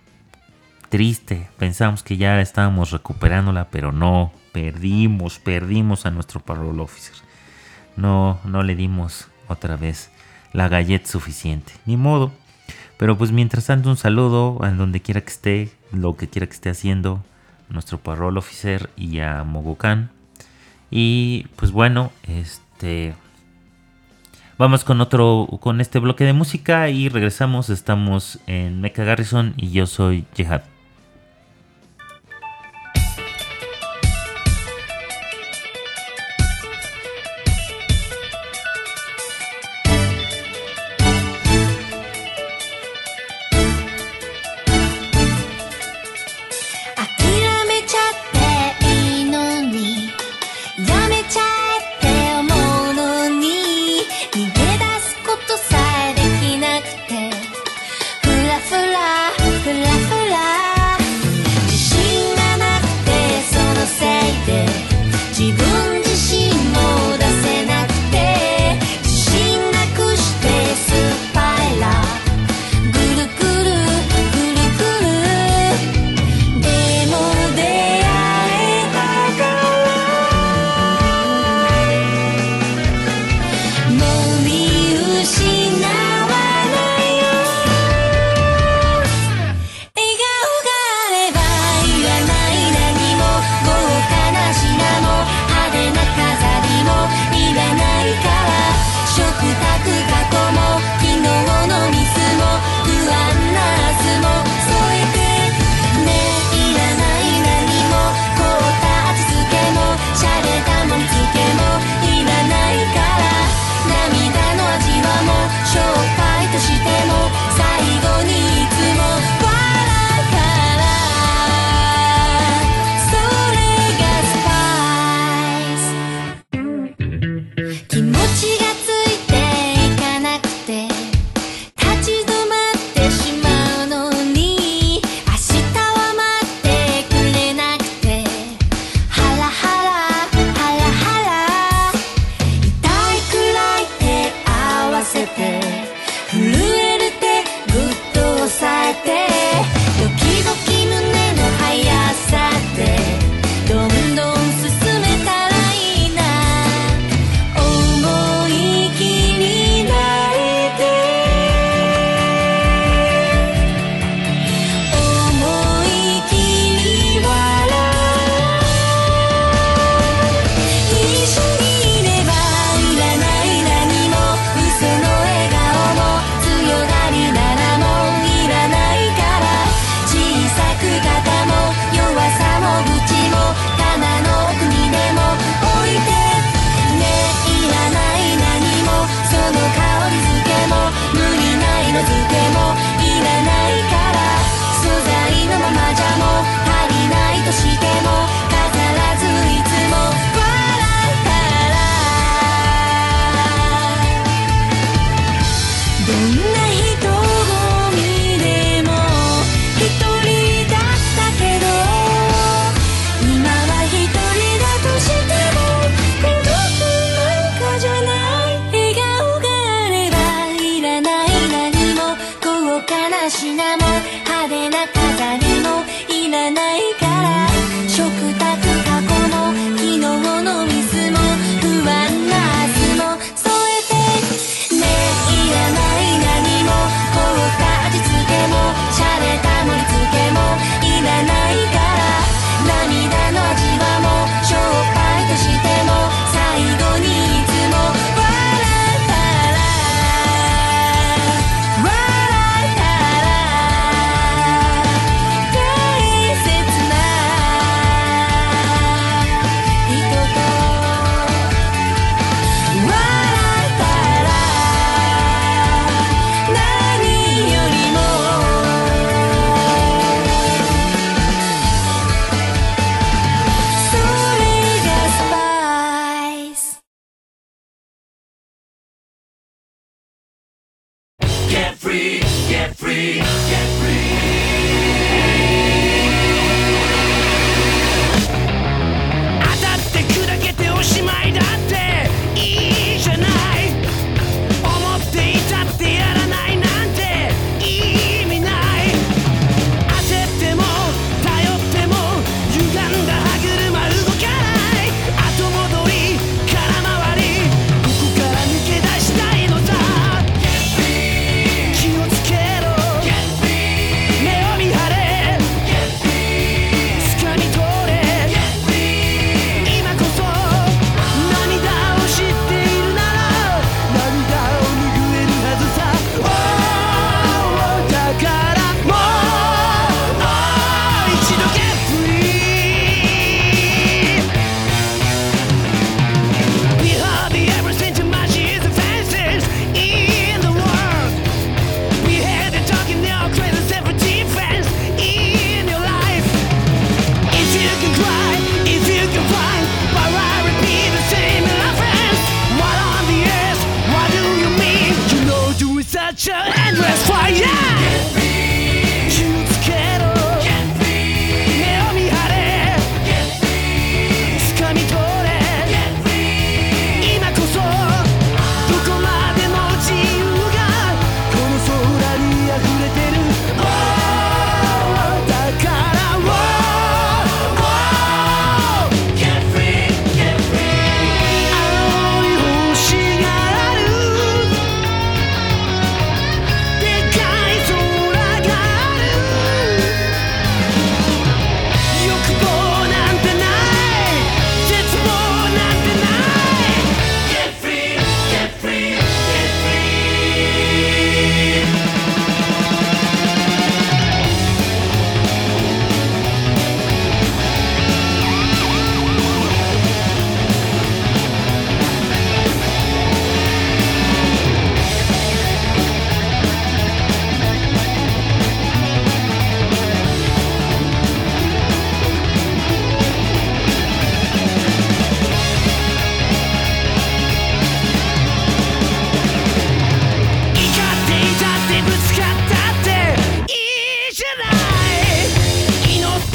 Triste, pensamos que ya estábamos recuperándola, pero no, perdimos, perdimos a nuestro parroll officer. No, no le dimos otra vez la galleta suficiente, ni modo. Pero pues mientras tanto un saludo a donde quiera que esté, lo que quiera que esté haciendo, a nuestro parroll officer y a Mogocan. Y pues bueno, este vamos con otro, con este bloque de música y regresamos. Estamos en Mecha Garrison y yo soy Jehad.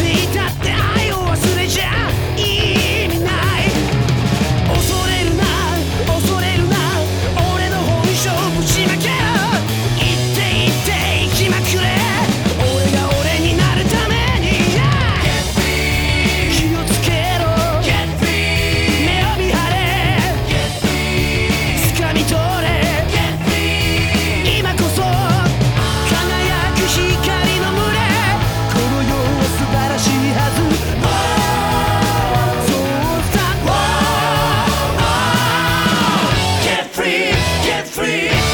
にいたって愛を忘れちゃ意味ない恐れるな恐れるな俺の本性ぶちまけろ言って言って生きまくれ俺が俺になるために、yeah! Get free 気をつけろ Get free 目を見張れ Get free 掴み取れ Get free 今こそ輝く光の群れこの世は素晴らしいはず、oh! そうさ、oh! Get free Get free Get free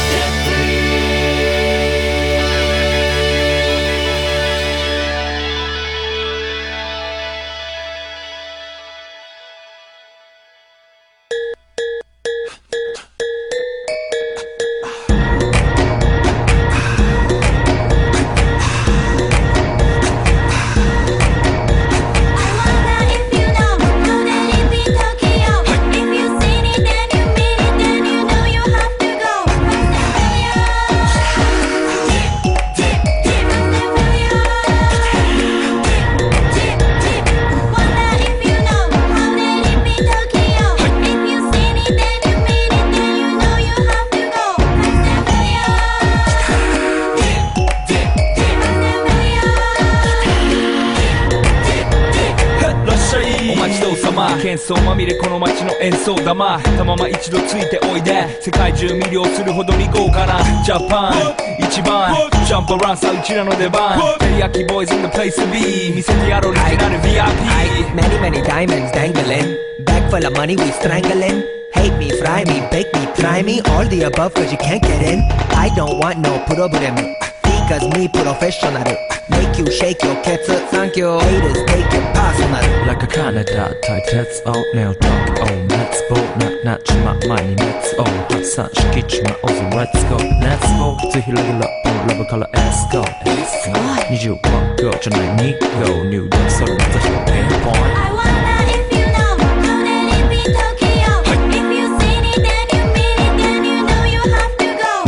喧騒まみれこの街の演奏玉たまま一度ついておいで世界中魅了するほどに豪華なジャパン一番ジャンプアランさうちらの出番テリヤキボーイズ in the place to be 見せてやろうオリジナル ブイアイピー Many many diamonds dangling Bag full of money we strangling Hate me, fry me, bake me, try me All the above cause you can't get in I don't want no problem Because me professional Make you shake your cats Thank you Haters take it personal Like a Canada 対鉄をネオトークを熱望ななちま前に熱を発散しきちまおうぜ Let's go Let's go ぜひレギュラーラブから Let's goにじゅうごごじゃないにご入力それなぜひをピンポイント I wonder if you know How that it be Tokyo If you seen it then you mean it Then you know you have to go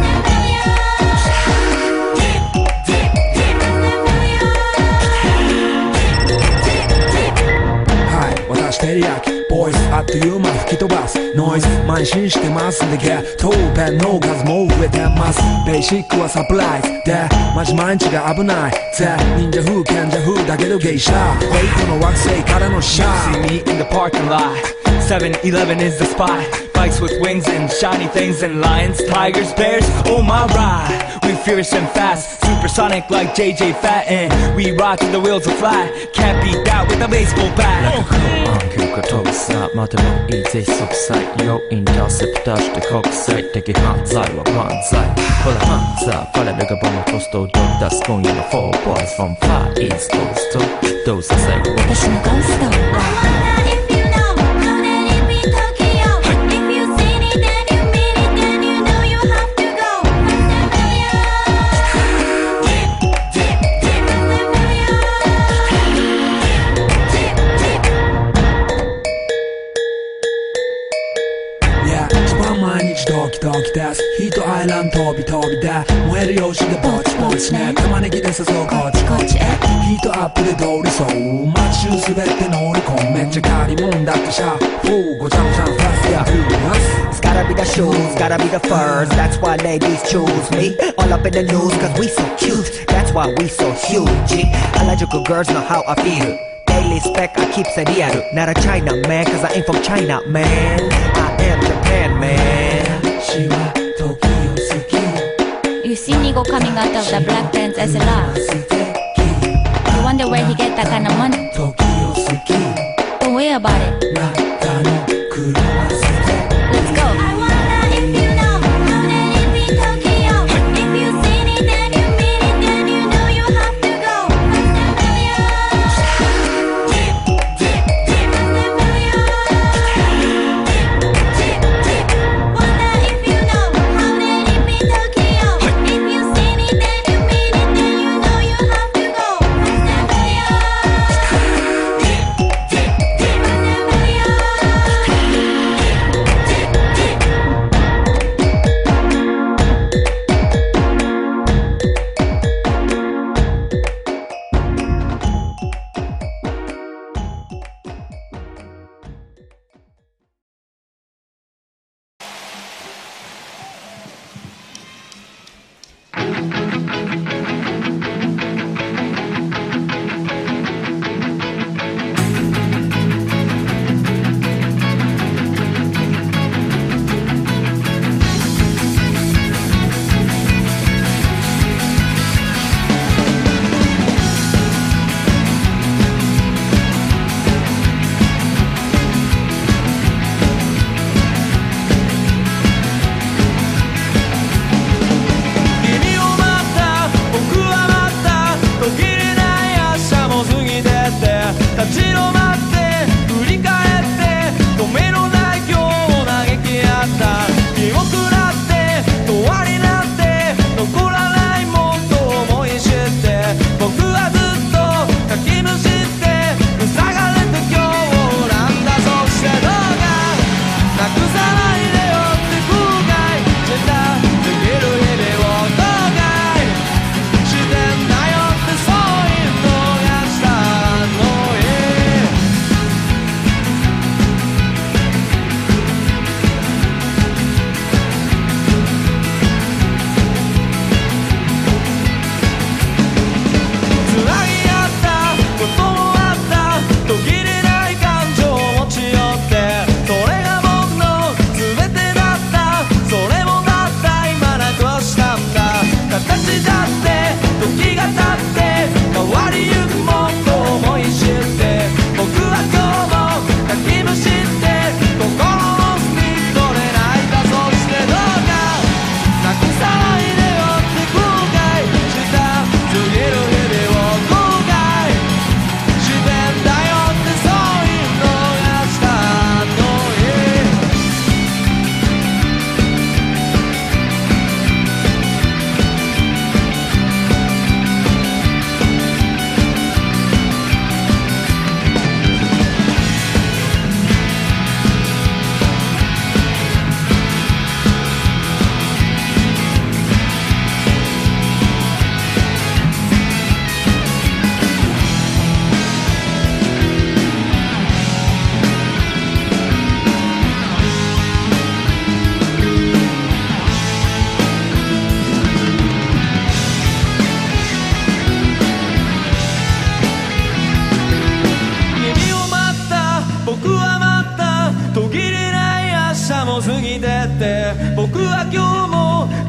Hi 私テリヤキボイスあっという間吹き飛ばすノイズ慢心してますんでゲットペンの数も増えてますベーシックはサプライズでマジ毎日が危ないぜ忍者風賢者風だけどゲイシャフェイクの惑星からのシャー See me in the parking lot seven eleven is the spot Bikes with wings and shiny things and lions, tigers, bears, oh my ride We fierce and fast, supersonic like J J Fat And we ride till the wheels are flat Can't beat that with a baseball bat 急化飛ぶさ待てばいいぜ即歳よインターセプターして国際的犯罪は万歳ほらハンザーパレルがボムポストを出す今夜の four boys from far east coast どうせ最後私のゴースト I wonder if you know How that it be Tokyo If you seen it then you mean it Then you know you have to go Yeah 一番毎日ドキドキですヒートアイランド飛び飛びで燃える用紙でぼちぼちね玉ねぎで誘うこっちこっちへヒートアップで通りそう街中滑って乗り込むめっちゃ借りもんだってシャフーごちゃごちゃファストや It's gotta be the shoes, gotta be the furs That's why ladies choose me All up in the news cause we so cute That's why we so huge Harajuku girls know how I feel Daily spec I keep it real Not a China man cause I ain't from China man I am Japan man 私は時を好き You see Nigo coming out of the black pants as a laugh You wonder where he get that kind of money 時を好き Don't worry about it なったの狂わせて Let's go I wonder if you know How that it be Tokyo If you seen it then you mean it Then you know you have to go Wonder if you know How that it be Tokyo If you seen it then you mean it Then you know you have to go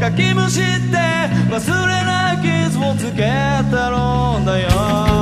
かきむしって忘れない傷をつけてるんだよ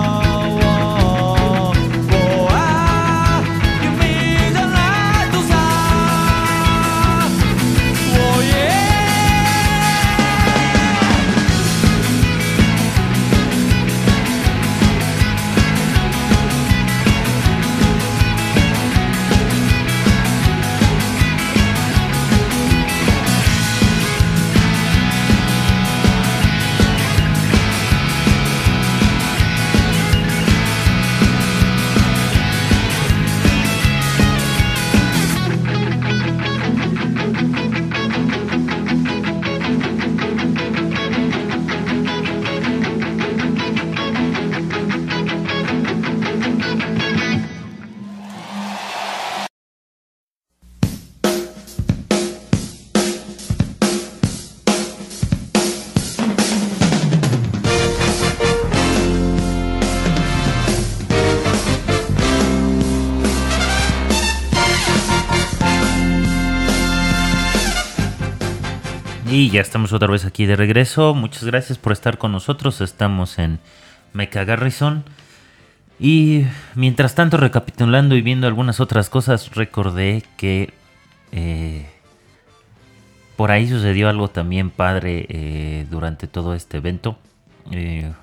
Y ya estamos otra vez aquí de regreso. Muchas gracias por estar con nosotros. Estamos en Mecha Garrison. Y mientras tanto, recapitulando y viendo algunas otras cosas, recordé que eh, por ahí sucedió algo también padre eh, durante todo este evento. Eh,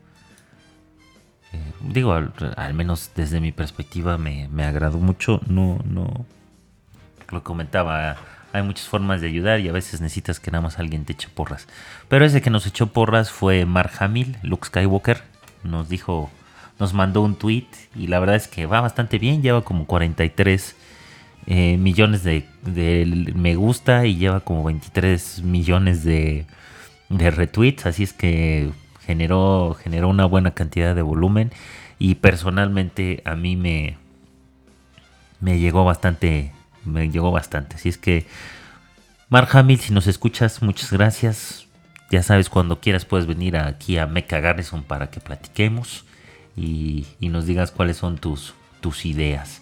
eh, digo, al, al menos desde mi perspectiva me, me agradó mucho. No, no, lo comentaba. Hay muchas formas de ayudar y a veces necesitas que nada más alguien te eche porras. Pero ese que nos echó porras fue Mark Hamill, Luke Skywalker. Nos dijo, nos mandó un tweet y la verdad es que va bastante bien. Lleva como cuarenta y tres eh, millones de, de me gusta y lleva como veintitrés millones de, de retweets. Así es que generó, generó una buena cantidad de volumen. Y personalmente a mí me, me llegó bastante... Me llegó bastante, así es que Mark Hamill, si nos escuchas, muchas gracias. Ya sabes, cuando quieras puedes venir aquí a Mecha Garrison para que platiquemos y, y nos digas cuáles son tus, tus ideas.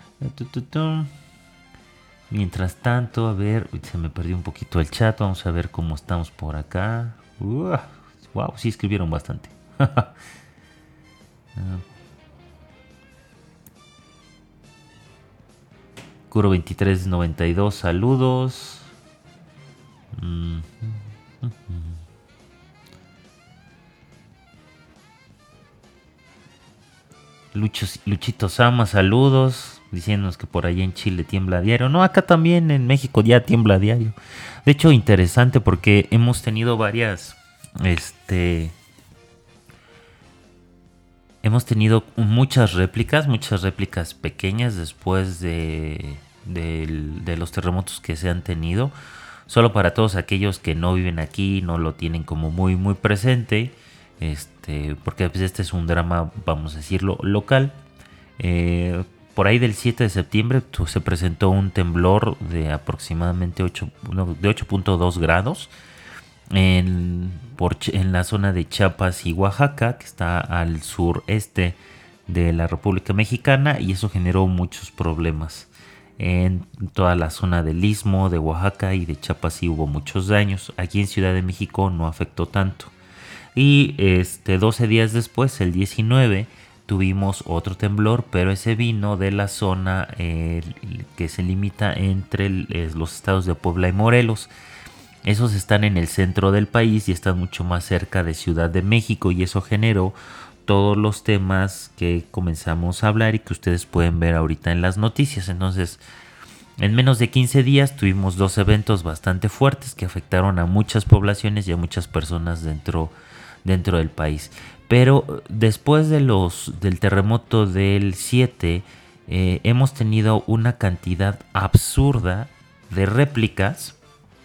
Mientras tanto, a ver, se me perdió un poquito el chat, vamos a ver cómo estamos por acá. Uh, wow, sí escribieron bastante. Kuro veintitrés noventa y dos, saludos. Mm. Luchos, Luchito Sama, saludos. Diciéndonos que por allá en Chile tiembla a diario. No, acá también en México ya tiembla a diario. De hecho, interesante porque hemos tenido varias... Este... Hemos tenido muchas réplicas, muchas réplicas pequeñas después de... De, de los terremotos que se han tenido. Solo para todos aquellos que no viven aquí, no lo tienen como muy muy presente, este, porque pues, este es un drama, vamos a decirlo, local. Eh, por ahí del siete de septiembre pues, se presentó un temblor de aproximadamente ocho, no, de ocho punto dos grados en, por, en la zona de Chiapas y Oaxaca, que está al sureste de la República Mexicana, y eso generó muchos problemas. En toda la zona del Istmo, de Oaxaca y de Chiapas sí hubo muchos daños. Aquí en Ciudad de México no afectó tanto. Y este, doce días después, el diecinueve, tuvimos otro temblor, pero ese vino de la zona eh, que se limita entre el, eh, los estados de Puebla y Morelos. Esos están en el centro del país y están mucho más cerca de Ciudad de México, y eso generó todos los temas que comenzamos a hablar y que ustedes pueden ver ahorita en las noticias. Entonces, en menos de quince días tuvimos dos eventos bastante fuertes que afectaron a muchas poblaciones y a muchas personas dentro, dentro del país. Pero después de los, del terremoto del siete, eh, hemos tenido una cantidad absurda de réplicas.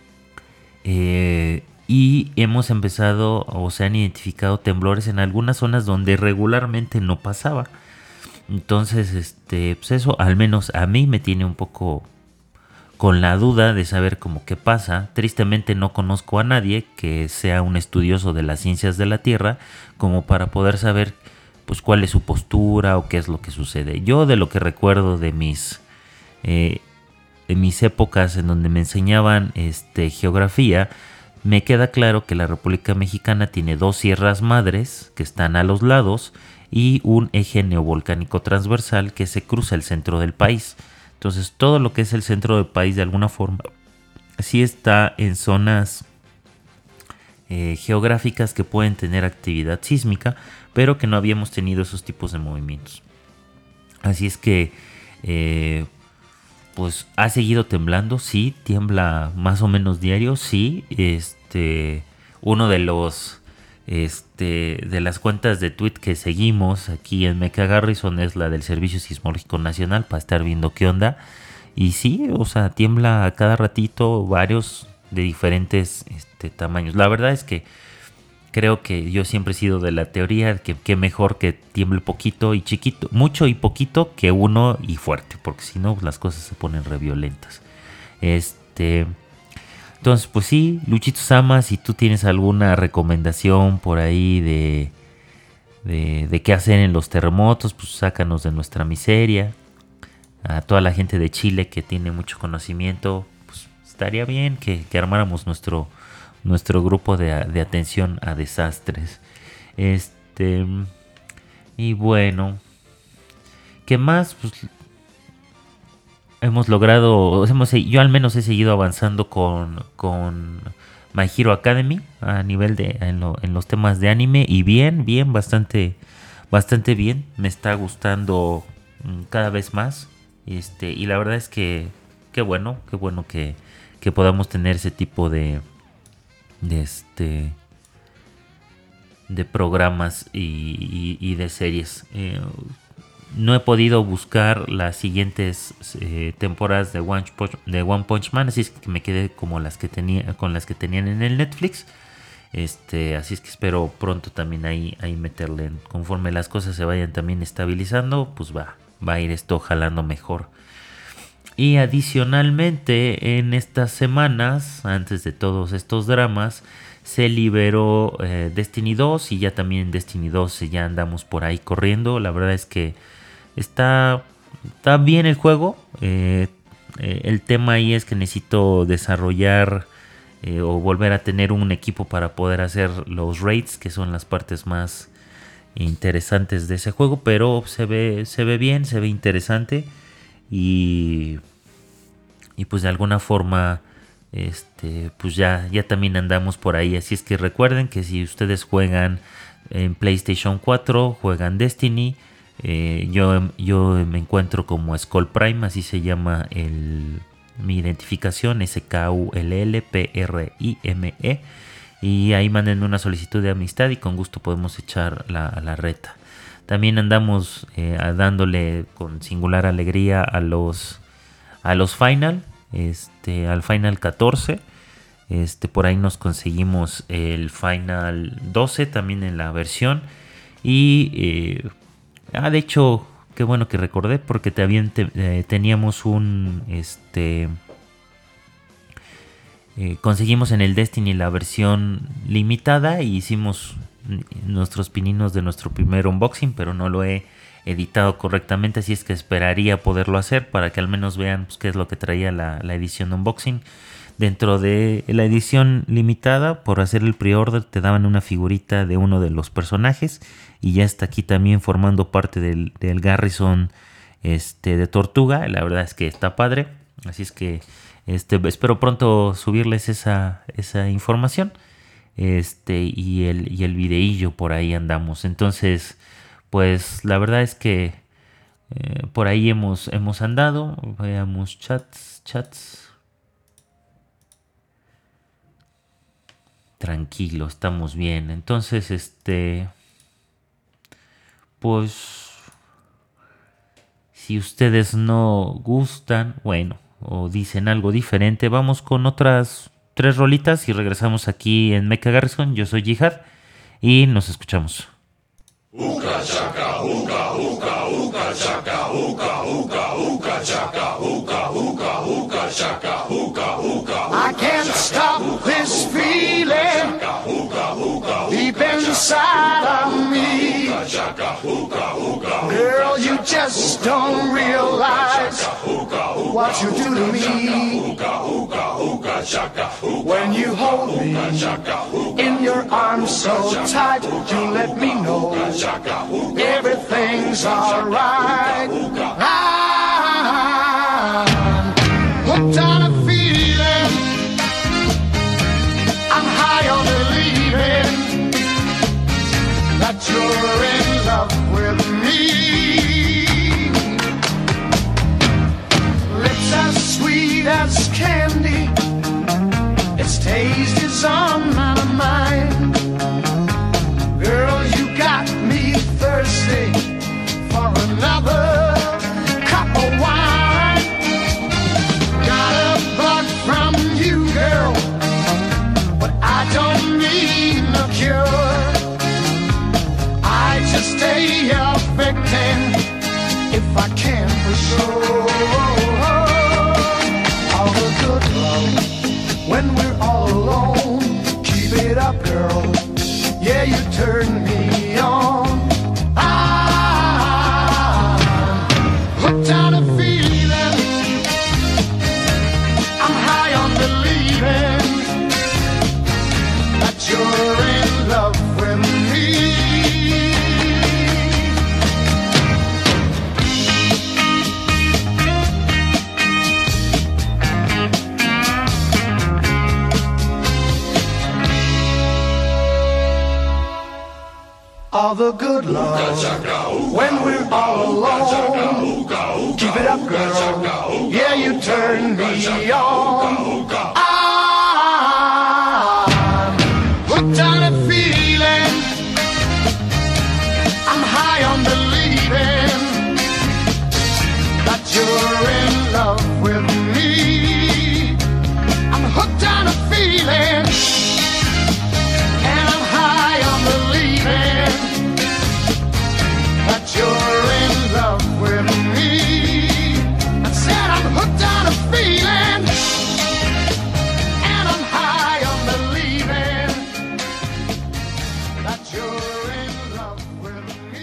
Eh, Y hemos empezado, o se han identificado temblores en algunas zonas donde regularmente no pasaba. Entonces, este, pues eso al menos a mí me tiene un poco con la duda de saber cómo qué pasa. Tristemente no conozco a nadie que sea un estudioso de las ciencias de la Tierra como para poder saber pues cuál es su postura o qué es lo que sucede. Yo, de lo que recuerdo de mis, eh, de mis épocas en donde me enseñaban este, geografía, me queda claro que la República Mexicana tiene dos sierras madres que están a los lados y un eje neovolcánico transversal que se cruza el centro del país. Entonces todo lo que es el centro del país de alguna forma sí está en zonas eh, geográficas que pueden tener actividad sísmica, pero que no habíamos tenido esos tipos de movimientos. Así es que eh, pues ha seguido temblando, sí, tiembla más o menos diario, sí. Este, uno de los este, de las cuentas de tweet que seguimos aquí en Mecha Garrison es la del Servicio Sismológico Nacional, para estar viendo qué onda. Y sí, o sea, tiembla a cada ratito, varios de diferentes este, tamaños. La verdad es que creo que yo siempre he sido de la teoría que, que mejor que tiemble poquito y chiquito, mucho y poquito, que uno y fuerte, porque si no las cosas se ponen re violentas. Este, entonces, pues sí, Luchito Sama, si tú tienes alguna recomendación por ahí de, de, de qué hacer en los terremotos, pues sácanos de nuestra miseria. A toda la gente de Chile que tiene mucho conocimiento, pues estaría bien que, que armáramos nuestro nuestro grupo de, de atención a desastres. Este, y bueno, ¿qué más? Pues hemos logrado, hemos, yo al menos he seguido avanzando con, con My Hero Academy a nivel de, en, lo, en los temas de anime, y bien, bien, bastante, bastante bien. Me está gustando cada vez más. Este, y la verdad es que, qué bueno, qué bueno que, que podamos tener ese tipo de de este de programas y, y, y de series. Eh, no he podido buscar las siguientes eh, temporadas de One, Punch, de One Punch Man, así es que me quedé como las que tenía, con las que tenían en el Netflix. Este, así es que espero pronto también ahí, ahí meterle. Conforme las cosas se vayan también estabilizando, pues va, va a ir esto jalando mejor. Y adicionalmente, en estas semanas, antes de todos estos dramas, se liberó eh, Destiny dos, y ya también en Destiny dos ya andamos por ahí corriendo. La verdad es que está, está bien el juego. Eh, eh, el tema ahí es que necesito desarrollar eh, o volver a tener un equipo para poder hacer los raids, que son las partes más interesantes de ese juego. Pero se ve, se ve bien, se ve interesante. Y, y pues de alguna forma este, pues ya, ya también andamos por ahí. Así es que recuerden que si ustedes juegan en PlayStation cuatro, juegan Destiny, eh, yo, yo me encuentro como Skull Prime, así se llama el, mi identificación, S K U L L P R I M E, y ahí manden una solicitud de amistad y con gusto podemos echar la, la reta. También andamos eh, dándole con singular alegría a los a los Final, este, al Final catorce. Este, por ahí nos conseguimos el Final doce también en la versión. Y eh, ah, de hecho, qué bueno que recordé, porque también te, eh, teníamos un este eh, conseguimos en el Destiny la versión limitada y hicimos nuestros pininos de nuestro primer unboxing, pero no lo he editado correctamente, así es que esperaría poderlo hacer para que al menos vean pues, qué es lo que traía la, la edición unboxing. Dentro de la edición limitada, por hacer el pre-order, te daban una figurita de uno de los personajes, y ya está aquí también formando parte del, del Garrison este, de Tortuga. La verdad es que está padre, así es que este, espero pronto subirles esa, esa información. Este, y el, y el videillo por ahí andamos. Entonces, pues la verdad es que eh, por ahí hemos, hemos andado. Veamos chats, chats. Tranquilo, estamos bien. Entonces, este, pues, si ustedes no gustan, bueno, o dicen algo diferente, vamos con otras tres rolitas y regresamos aquí en Mecha Garrison. Yo soy Jihad y nos escuchamos. Uka chaka, uka, uka, uka chaka, uka, uka, uka chaka, uka, uka, uka chaka, uka, uka. I can't stop this feeling deep inside of me. Girl, you just don't realize what you do to me. When you hold me in your arms so tight, you let me know everything's alright. I'm hooked on a feeling, I'm high on believing that you're in love with me. Lips as sweet as candy, its taste is on my mind. Girl, you got me thirsty for another cup of wine. Got a bug from you, girl, but I don't need no cure. I just stay your victim if I can for sure. All the good love when we're all alone, keep it up, girl. Yeah, you turn me on. I'm hooked on a feeling, I'm high on believing that you're in love with me. All the good love when we're all alone, keep it up, girl. Yeah, you turn me on. I'm hooked on a feeling, I'm high on believing that you're in love with me. I'm hooked on a feeling, and I'm high on believing that you're in love with me. I said I'm hooked on a feeling, and I'm high on believing that you're in love with me.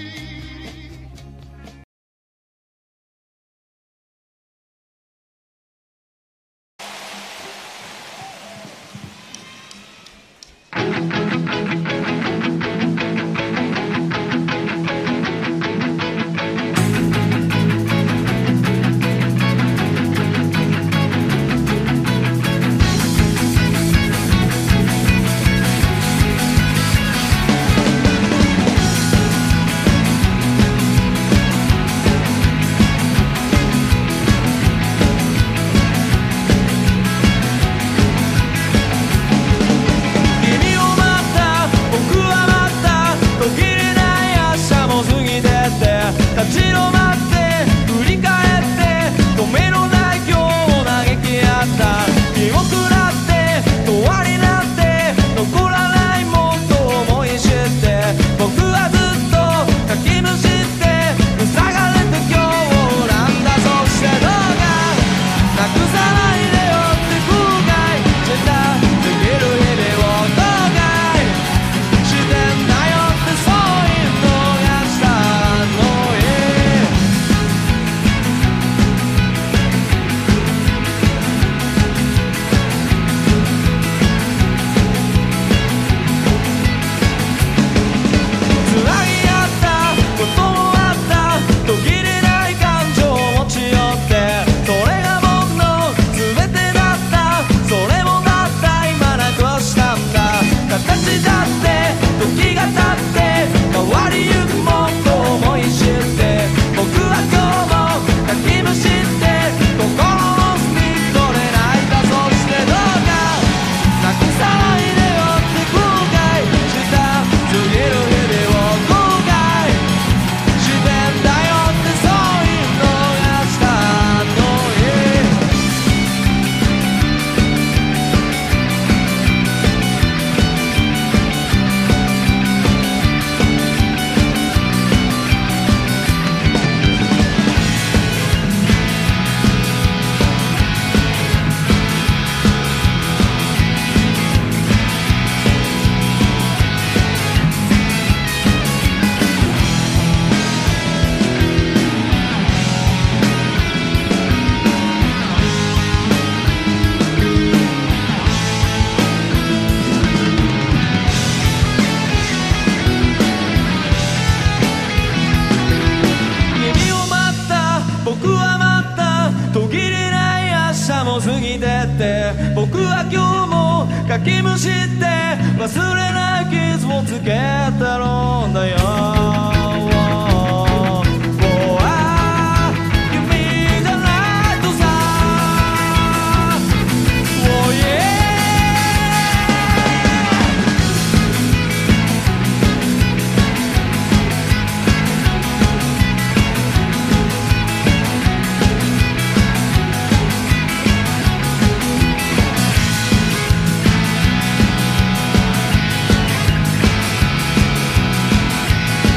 君知って忘れない傷をつけてるんだよ 「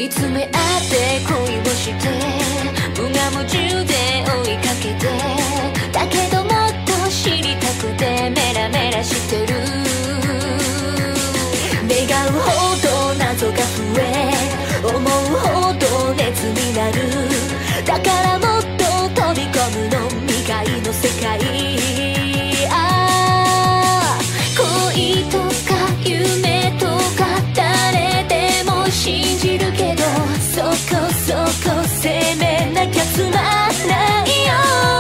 見つめ合って恋をして無我夢中で追いかけてだけどもっと知りたくてメラメラしてる願うほど謎が増え思うほど熱になるだからもっと飛び込むの未開の世界ああ恋とか夢とか誰でも信じるけどそこそこ責めなきゃつまんないよ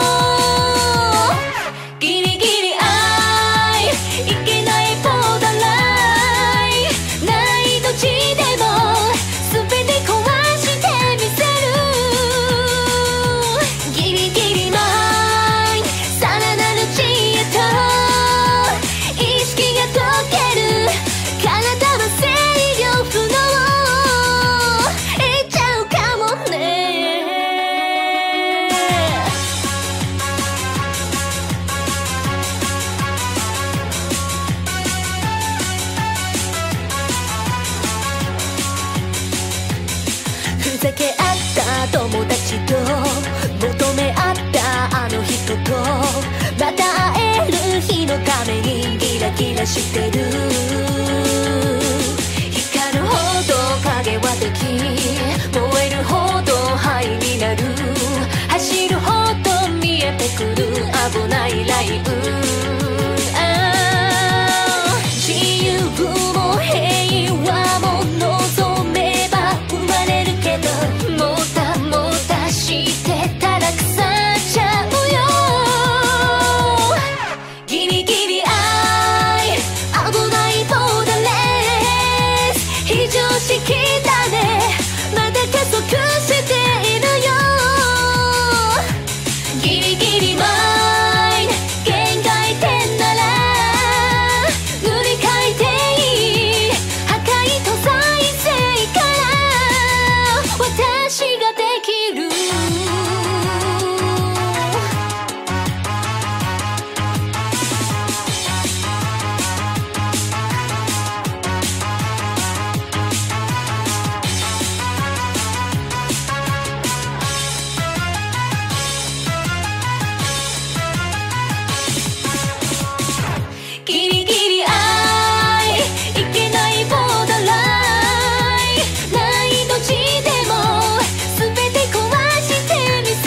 ギリギリ愛いけないボーダーラインないどちでも全て壊してみせるギリギリマインさらなる知恵と意識が解ける体は制御不能いっちゃうかもねふざけ合った友達と求め合ったあの人とまた会える日のためにギラギラしてる光るほど影は敵燃えるほど灰になる走るほど見えてくる危ないラインああ自由も平和も望めば生まれるけどもたもたしてたら腐っちゃうよギリギリ愛危ないボーダーレス非常識だねまだ加速しているよギリギリマイン限界点なら塗り替えていい破壊と再生から私ができるギリギリ愛いけないボーダーラインないどちでも全て壊してみせ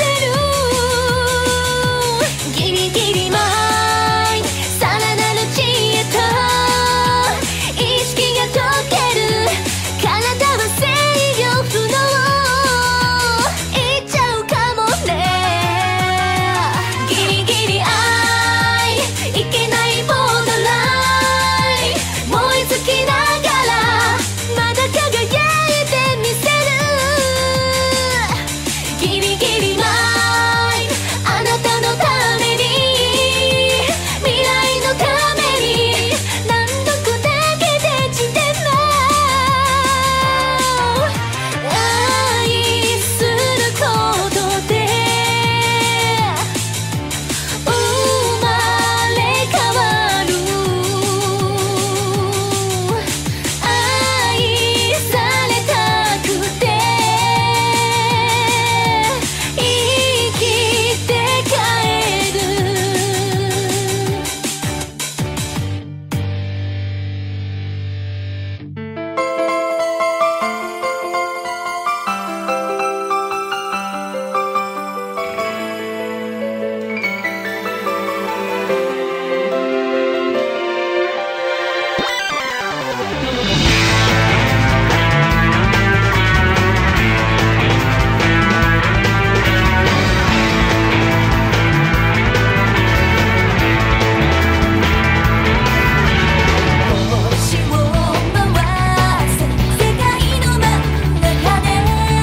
るギリギリマインさらなる知恵と意識が解ける体は制御不能いっちゃうかもねギリギリ愛いけないボーダーライン燃え尽きながらまだ輝いてみせるギリギリマインあなたのために未来のために何度砕けて地点も愛することで生まれ変わる愛されたくて生きて帰る星を回せ世界の真ん中で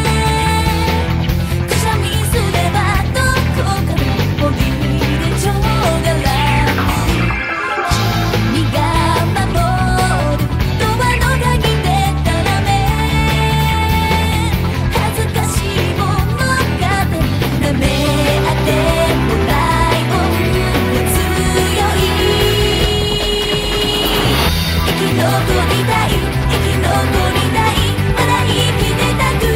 くしゃみすればどこかで途切れちょうがら君が守るドアの鍵でたらめ恥ずかしいものがで舐め合ってもライオンは強い生き残りたい生き残りたいまだ生きてたく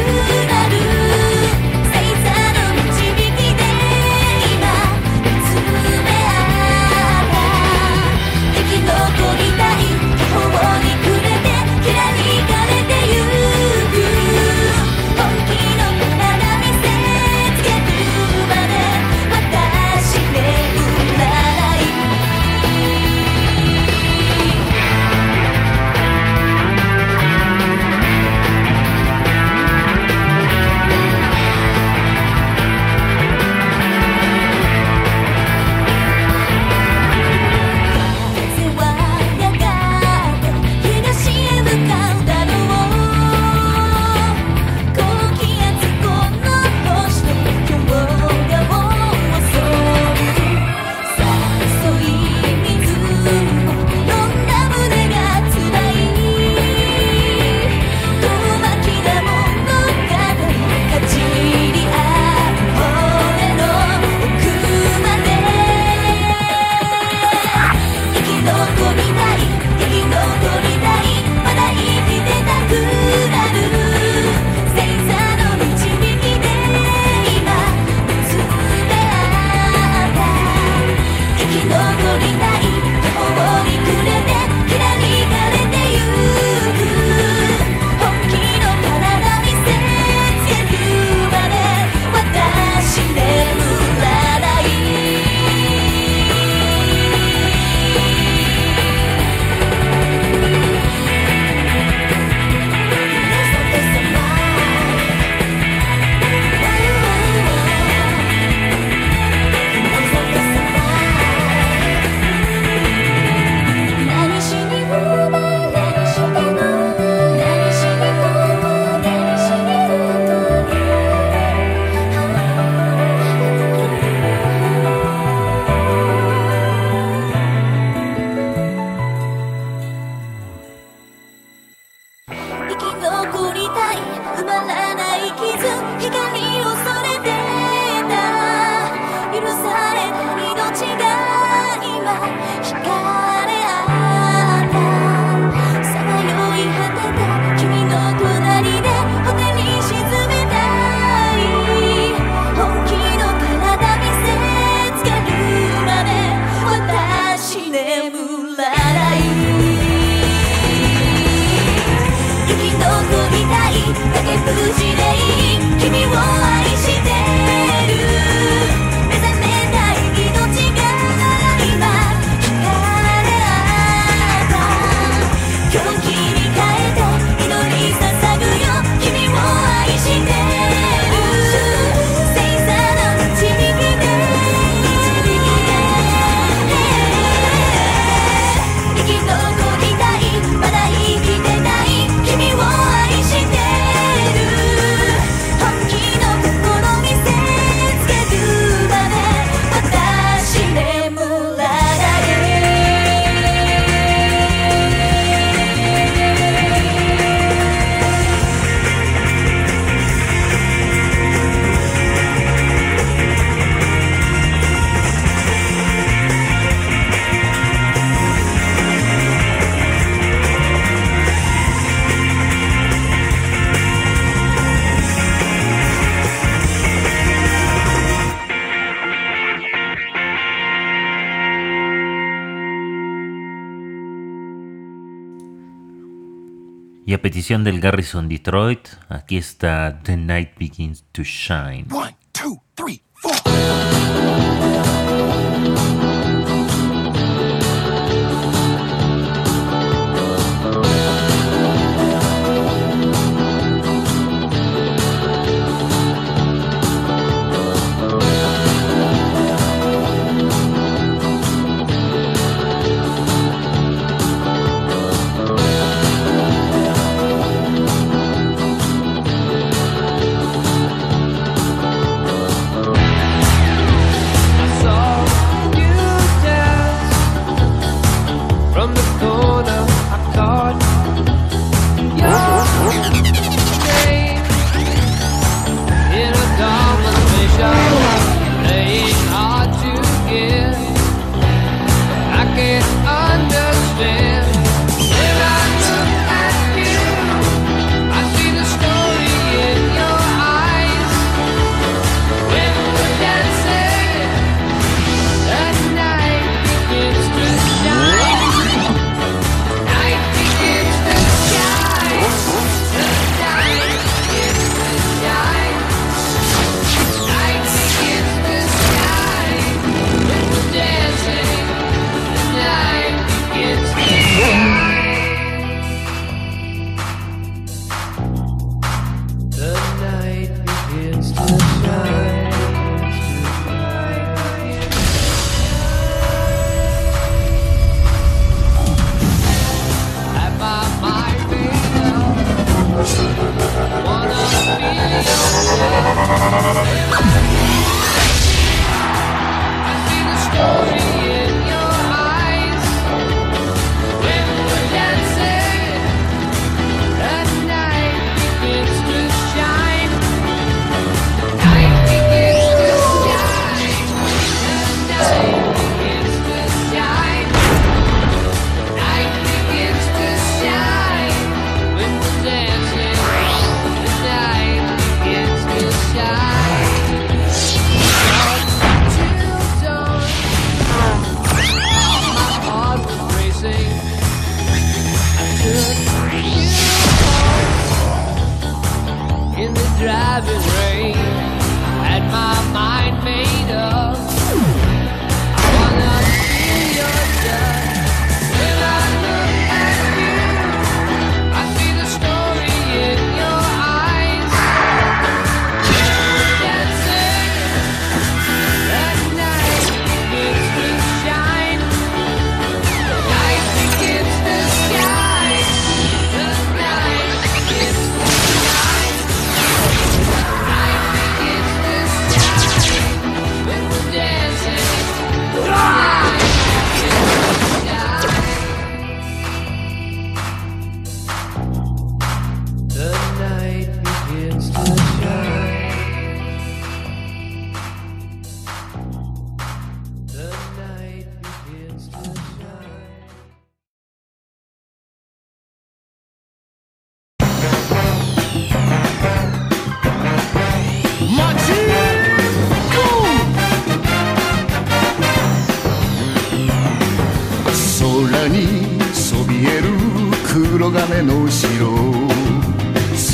Y a petición del Garrison Detroit, aquí está The Night Begins to Shine. One, two, three, four.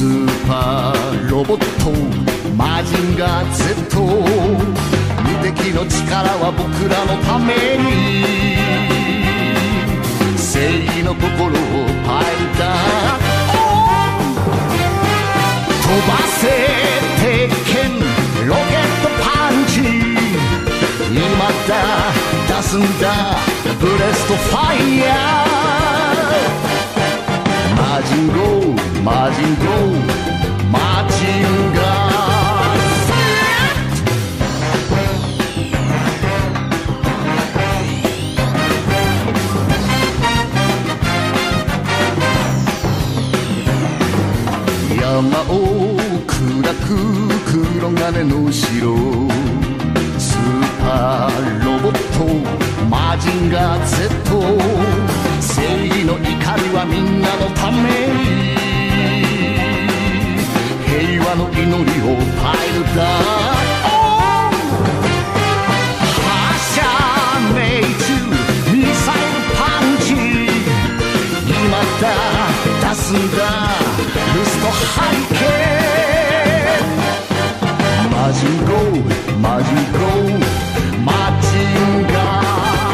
スーパーロボットマジンガー Z 無敵の力は僕らのために正義の心をパイルダー飛ばせ鉄拳ロケットパンチ今だ出すんだブレストファイヤーマジンゴーマジンゴーマジンガー山を砕く黒金の城スーパーロボットマジンガー Z 正義の怒りはみんなのために平和の祈りをパイルダー発射命中ミサイルパンチ今だ出すんだルストハリケーンマジンゴーマジンゴーマジンガー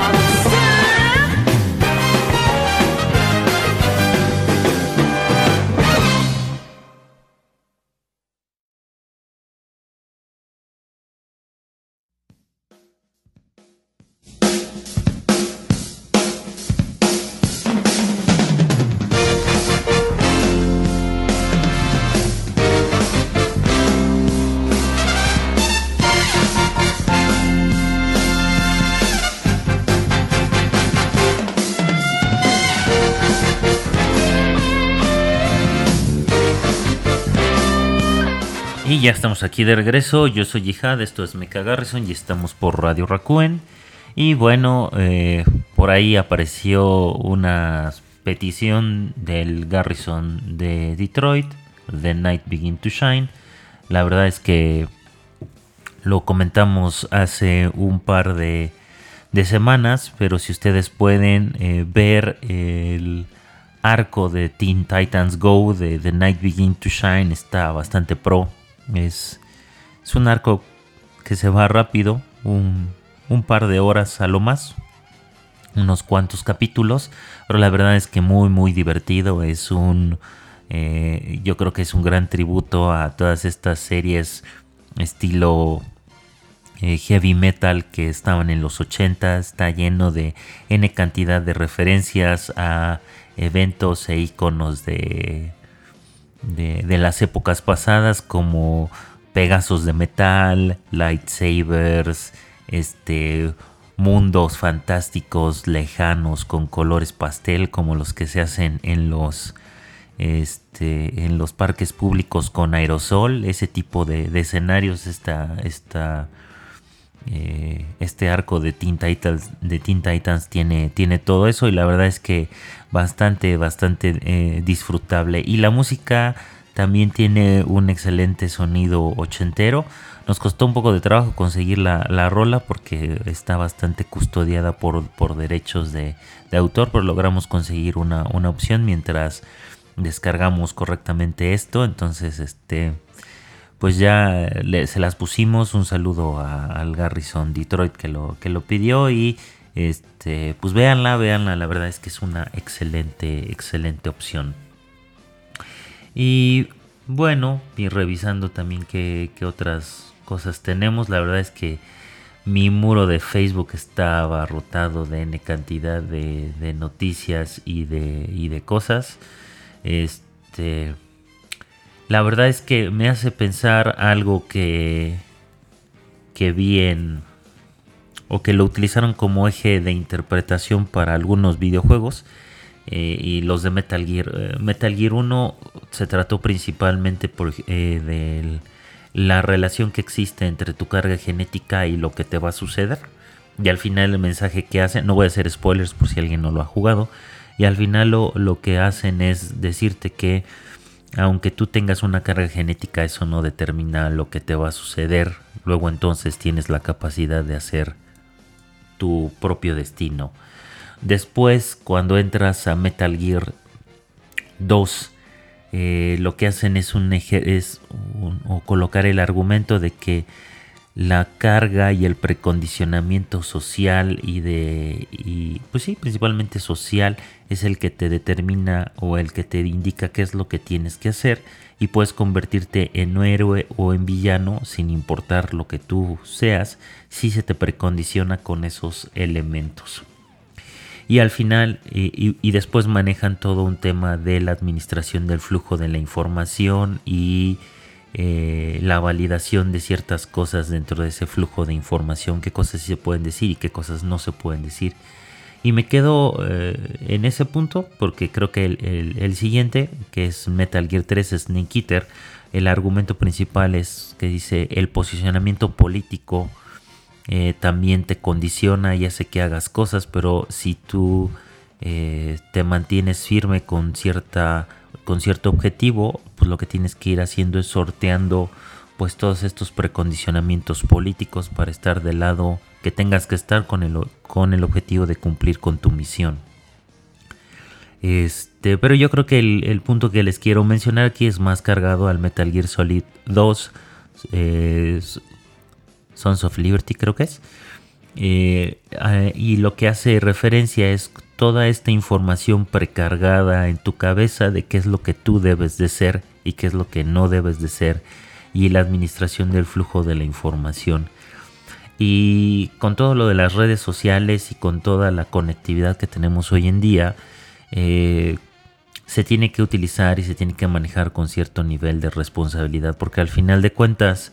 Y ya estamos aquí de regreso, yo soy Jihad, esto es Mecha Garrison y estamos por Radio Rakuen. Y bueno, eh, por ahí apareció una petición del Garrison de Detroit, The Night Begin to Shine. La verdad es que lo comentamos hace un par de, de semanas, pero si ustedes pueden eh, ver el arco de Teen Titans Go de The Night Begin to Shine, está bastante pro. Es, es un arco que se va rápido, un, un par de horas a lo más, unos cuantos capítulos, pero la verdad es que muy muy divertido. Es un, eh, yo creo que es un gran tributo a todas estas series estilo eh, heavy metal que estaban en los ochenta. Está lleno de N cantidad de referencias a eventos e iconos de De, de las épocas pasadas, como Pegasos de metal, lightsabers, este, mundos fantásticos lejanos con colores pastel como los que se hacen en los, este, en los parques públicos con aerosol. Ese tipo de, de escenarios, esta, esta, eh, este arco de Teen Titans, de Teen Titans tiene, tiene todo eso, y la verdad es que bastante, bastante eh, disfrutable. Y la música también tiene un excelente sonido ochentero. Nos costó un poco de trabajo conseguir la, la rola porque está bastante custodiada por, por derechos de, de autor, pero logramos conseguir una, una opción mientras descargamos correctamente esto. Entonces, este, pues ya le, se las pusimos. Un saludo a, al Garrison Detroit que lo, que lo pidió, y Este, pues véanla, véanla, la verdad es que es una excelente, excelente opción. Y bueno, y revisando también qué, qué otras cosas tenemos, la verdad es que mi muro de Facebook está abarrotado de N cantidad de, de noticias y de, y de cosas. Este, la verdad es que me hace pensar algo que, que vi en, o que lo utilizaron como eje de interpretación para algunos videojuegos, eh, y los de Metal Gear. Eh, Metal Gear uno se trató principalmente por, eh, de la relación que existe entre tu carga genética y lo que te va a suceder. Y al final el mensaje que hacen, no voy a hacer spoilers por si alguien no lo ha jugado, y al final lo, lo que hacen es decirte que aunque tú tengas una carga genética, eso no determina lo que te va a suceder. Luego entonces tienes la capacidad de hacer tu propio destino. Después, cuando entras a Metal Gear dos, eh, lo que hacen es, un, es un, o colocar el argumento de que la carga y el precondicionamiento social y de y pues sí, principalmente social, es el que te determina o el que te indica qué es lo que tienes que hacer, y puedes convertirte en héroe o en villano sin importar lo que tú seas si se te precondiciona con esos elementos. Y al final y, y, y después manejan todo un tema de la administración del flujo de la información y Eh, la validación de ciertas cosas dentro de ese flujo de información, qué cosas sí se pueden decir y qué cosas no se pueden decir. Y me quedo eh, en ese punto porque creo que el, el, el siguiente, que es Metal Gear tres Snake Eater, el argumento principal es que dice: el posicionamiento político eh, también te condiciona y hace que hagas cosas, pero si tú eh, te mantienes firme con cierta con cierto objetivo, pues lo que tienes que ir haciendo es sorteando pues todos estos precondicionamientos políticos para estar del lado que tengas que estar con el, con el objetivo de cumplir con tu misión. Este, pero yo creo que el, el punto que les quiero mencionar aquí es más cargado al Metal Gear Solid dos, eh, Sons of Liberty creo que es. Eh, eh, y lo que hace referencia es toda esta información precargada en tu cabeza de qué es lo que tú debes de ser y qué es lo que no debes de ser, y la administración del flujo de la información. Y con todo lo de las redes sociales y con toda la conectividad que tenemos hoy en día, eh, se tiene que utilizar y se tiene que manejar con cierto nivel de responsabilidad, porque al final de cuentas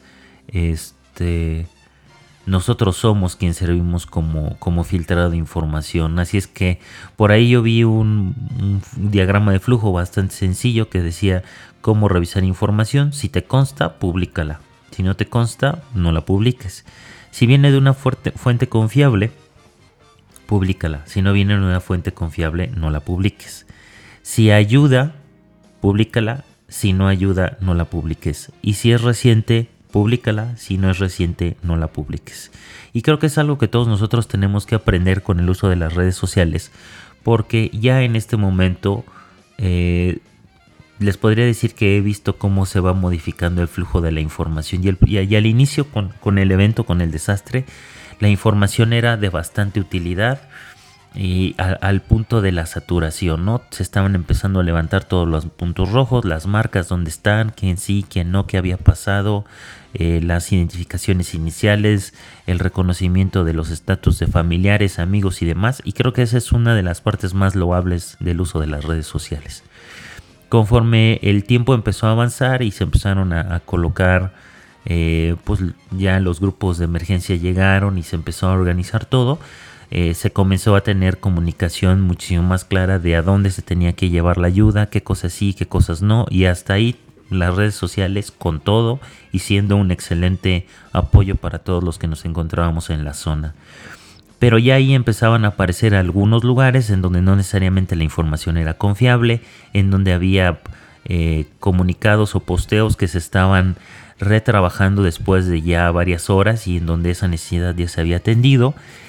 este nosotros somos quien servimos como, como filtrado de información. Así es que por ahí yo vi un, un diagrama de flujo bastante sencillo que decía cómo revisar información. Si te consta, públicala. Si no te consta, no la publiques. Si viene de una fuerte, fuente confiable, públicala. Si no viene de una fuente confiable, no la publiques. Si ayuda, públicala. Si no ayuda, no la publiques. Y si es reciente, públicala. Si no es reciente, no la publiques. Y creo que es algo que todos nosotros tenemos que aprender con el uso de las redes sociales, porque ya en este momento eh, les podría decir que he visto cómo se va modificando el flujo de la información. Y, el, y, y al inicio con, con el evento, con el desastre, la información era de bastante utilidad y a, al punto de la saturación, ¿no? Se estaban empezando a levantar todos los puntos rojos, las marcas, dónde están, quién sí, quién no, qué había pasado, eh, las identificaciones iniciales, el reconocimiento de los estatus de familiares, amigos y demás. Y creo que esa es una de las partes más loables del uso de las redes sociales. Conforme el tiempo empezó a avanzar y se empezaron a, a colocar, eh, pues ya los grupos de emergencia llegaron y se empezó a organizar todo. Eh, se comenzó a tener comunicación muchísimo más clara de a dónde se tenía que llevar la ayuda, qué cosas sí, qué cosas no, y hasta ahí las redes sociales con todo y siendo un excelente apoyo para todos los que nos encontrábamos en la zona. Pero ya ahí empezaban a aparecer algunos lugares en donde no necesariamente la información era confiable, en donde había eh, comunicados o posteos que se estaban retrabajando después de ya varias horas y en donde esa necesidad ya se había atendido.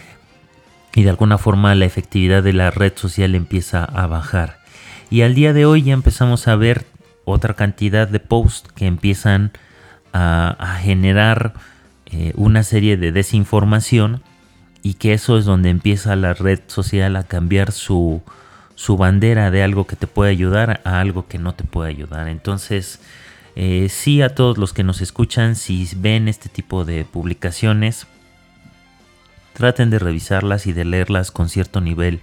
Y de alguna forma la efectividad de la red social empieza a bajar. Y al día de hoy ya empezamos a ver otra cantidad de posts que empiezan a, a generar eh, una serie de desinformación, y que eso es donde empieza la red social a cambiar su, su bandera de algo que te puede ayudar a algo que no te puede ayudar. Entonces, eh, sí, a todos los que nos escuchan, si ven este tipo de publicaciones, traten de revisarlas y de leerlas con cierto nivel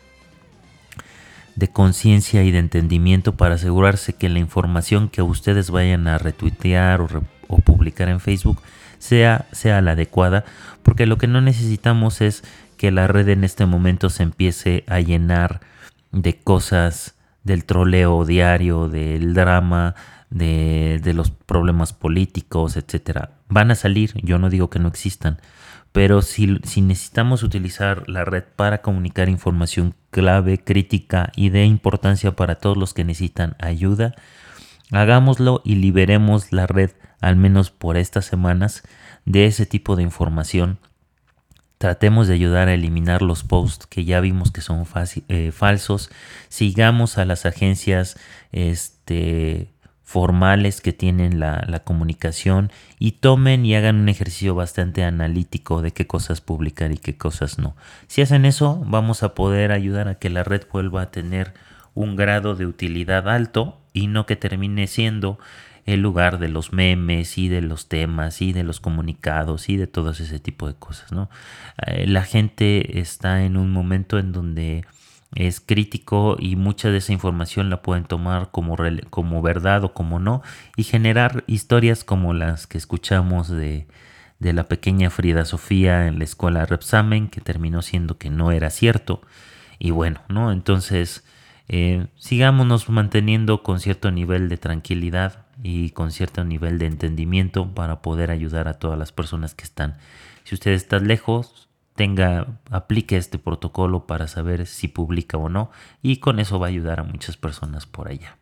de conciencia y de entendimiento para asegurarse que la información que ustedes vayan a retuitear o, re o publicar en Facebook sea, sea la adecuada, porque lo que no necesitamos es que la red en este momento se empiece a llenar de cosas del troleo diario, del drama, de, de los problemas políticos, etcétera. Van a salir, yo no digo que no existan, pero si, si necesitamos utilizar la red para comunicar información clave, crítica y de importancia para todos los que necesitan ayuda, hagámoslo y liberemos la red, al menos por estas semanas, de ese tipo de información Tratemos de ayudar a eliminar los posts que ya vimos que son eh, falsos. Sigamos a las agencias este, formales que tienen la, la comunicación y tomen y hagan un ejercicio bastante analítico de qué cosas publicar y qué cosas no. Si hacen eso, vamos a poder ayudar a que la red vuelva a tener un grado de utilidad alto y no que termine siendo el lugar de los memes y de los temas y de los comunicados y de todo ese tipo de cosas, ¿no? Eh, la gente está en un momento en donde es crítico y mucha de esa información la pueden tomar como, como verdad o como no y generar historias como las que escuchamos de, de la pequeña Frida Sofía en la escuela Repsamen, que terminó siendo que no era cierto. Y bueno, ¿no? Entonces eh, sigámonos manteniendo con cierto nivel de tranquilidad y con cierto nivel de entendimiento para poder ayudar a todas las personas que están. Si usted está lejos, tenga, aplique este protocolo para saber si publica o no, y con eso va a ayudar a muchas personas por allá.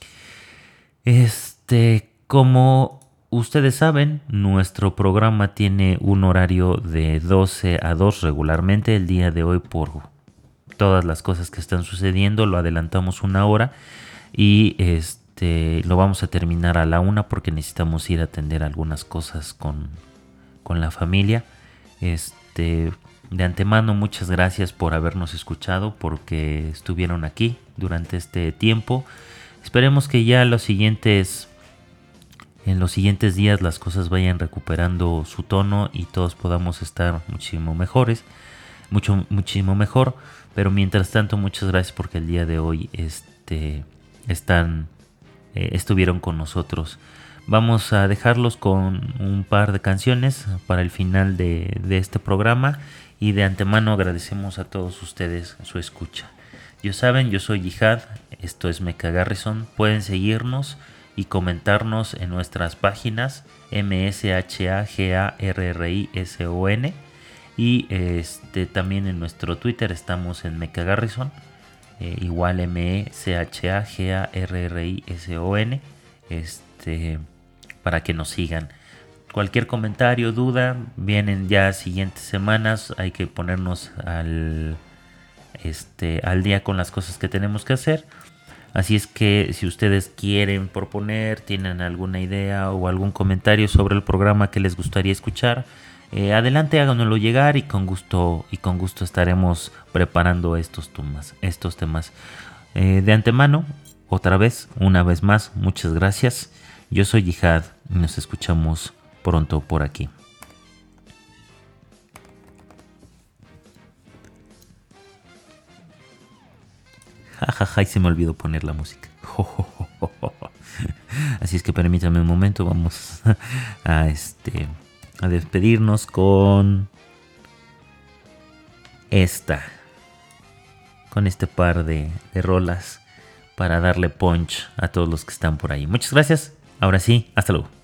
Este, como ustedes saben, nuestro programa tiene un horario de doce a dos regularmente. El día de hoy, por todas las cosas que están sucediendo, lo adelantamos una hora y este Este, lo vamos a terminar a la una porque necesitamos ir a atender algunas cosas con, con la familia. Este, de antemano, muchas gracias por habernos escuchado, porque estuvieron aquí durante este tiempo. Esperemos que ya los siguientes, en los siguientes días las cosas vayan recuperando su tono y todos podamos estar muchísimo mejores, mucho, muchísimo mejor. Pero mientras tanto, muchas gracias porque el día de hoy este, están... Eh, estuvieron con nosotros. Vamos a dejarlos con un par de canciones para el final de, de este programa y de antemano agradecemos a todos ustedes su escucha. Ya saben, yo soy Jihad, esto es Mecha Garrison. Pueden seguirnos y comentarnos en nuestras páginas M S H A G A R R I S O N y este, también en nuestro Twitter estamos en Mecha Garrison. Eh, igual M E C H A G A R R I S O N, este, para que nos sigan. Cualquier comentario, duda, vienen ya siguientes semanas, hay que ponernos al, este, al día con las cosas que tenemos que hacer. Así es que si ustedes quieren proponer, tienen alguna idea o algún comentario sobre el programa que les gustaría escuchar, Eh, adelante, háganoslo llegar y con gusto y con gusto estaremos preparando estos temas. Estos temas. Eh, de antemano, otra vez, una vez más, muchas gracias. Yo soy Jihad y nos escuchamos pronto por aquí. Jajaja, y se me olvidó poner la música. Así es que permítame un momento, vamos a este... a despedirnos con esta, con este par de, de rolas para darle punch a todos los que están por ahí. Muchas gracias. Ahora sí, hasta luego.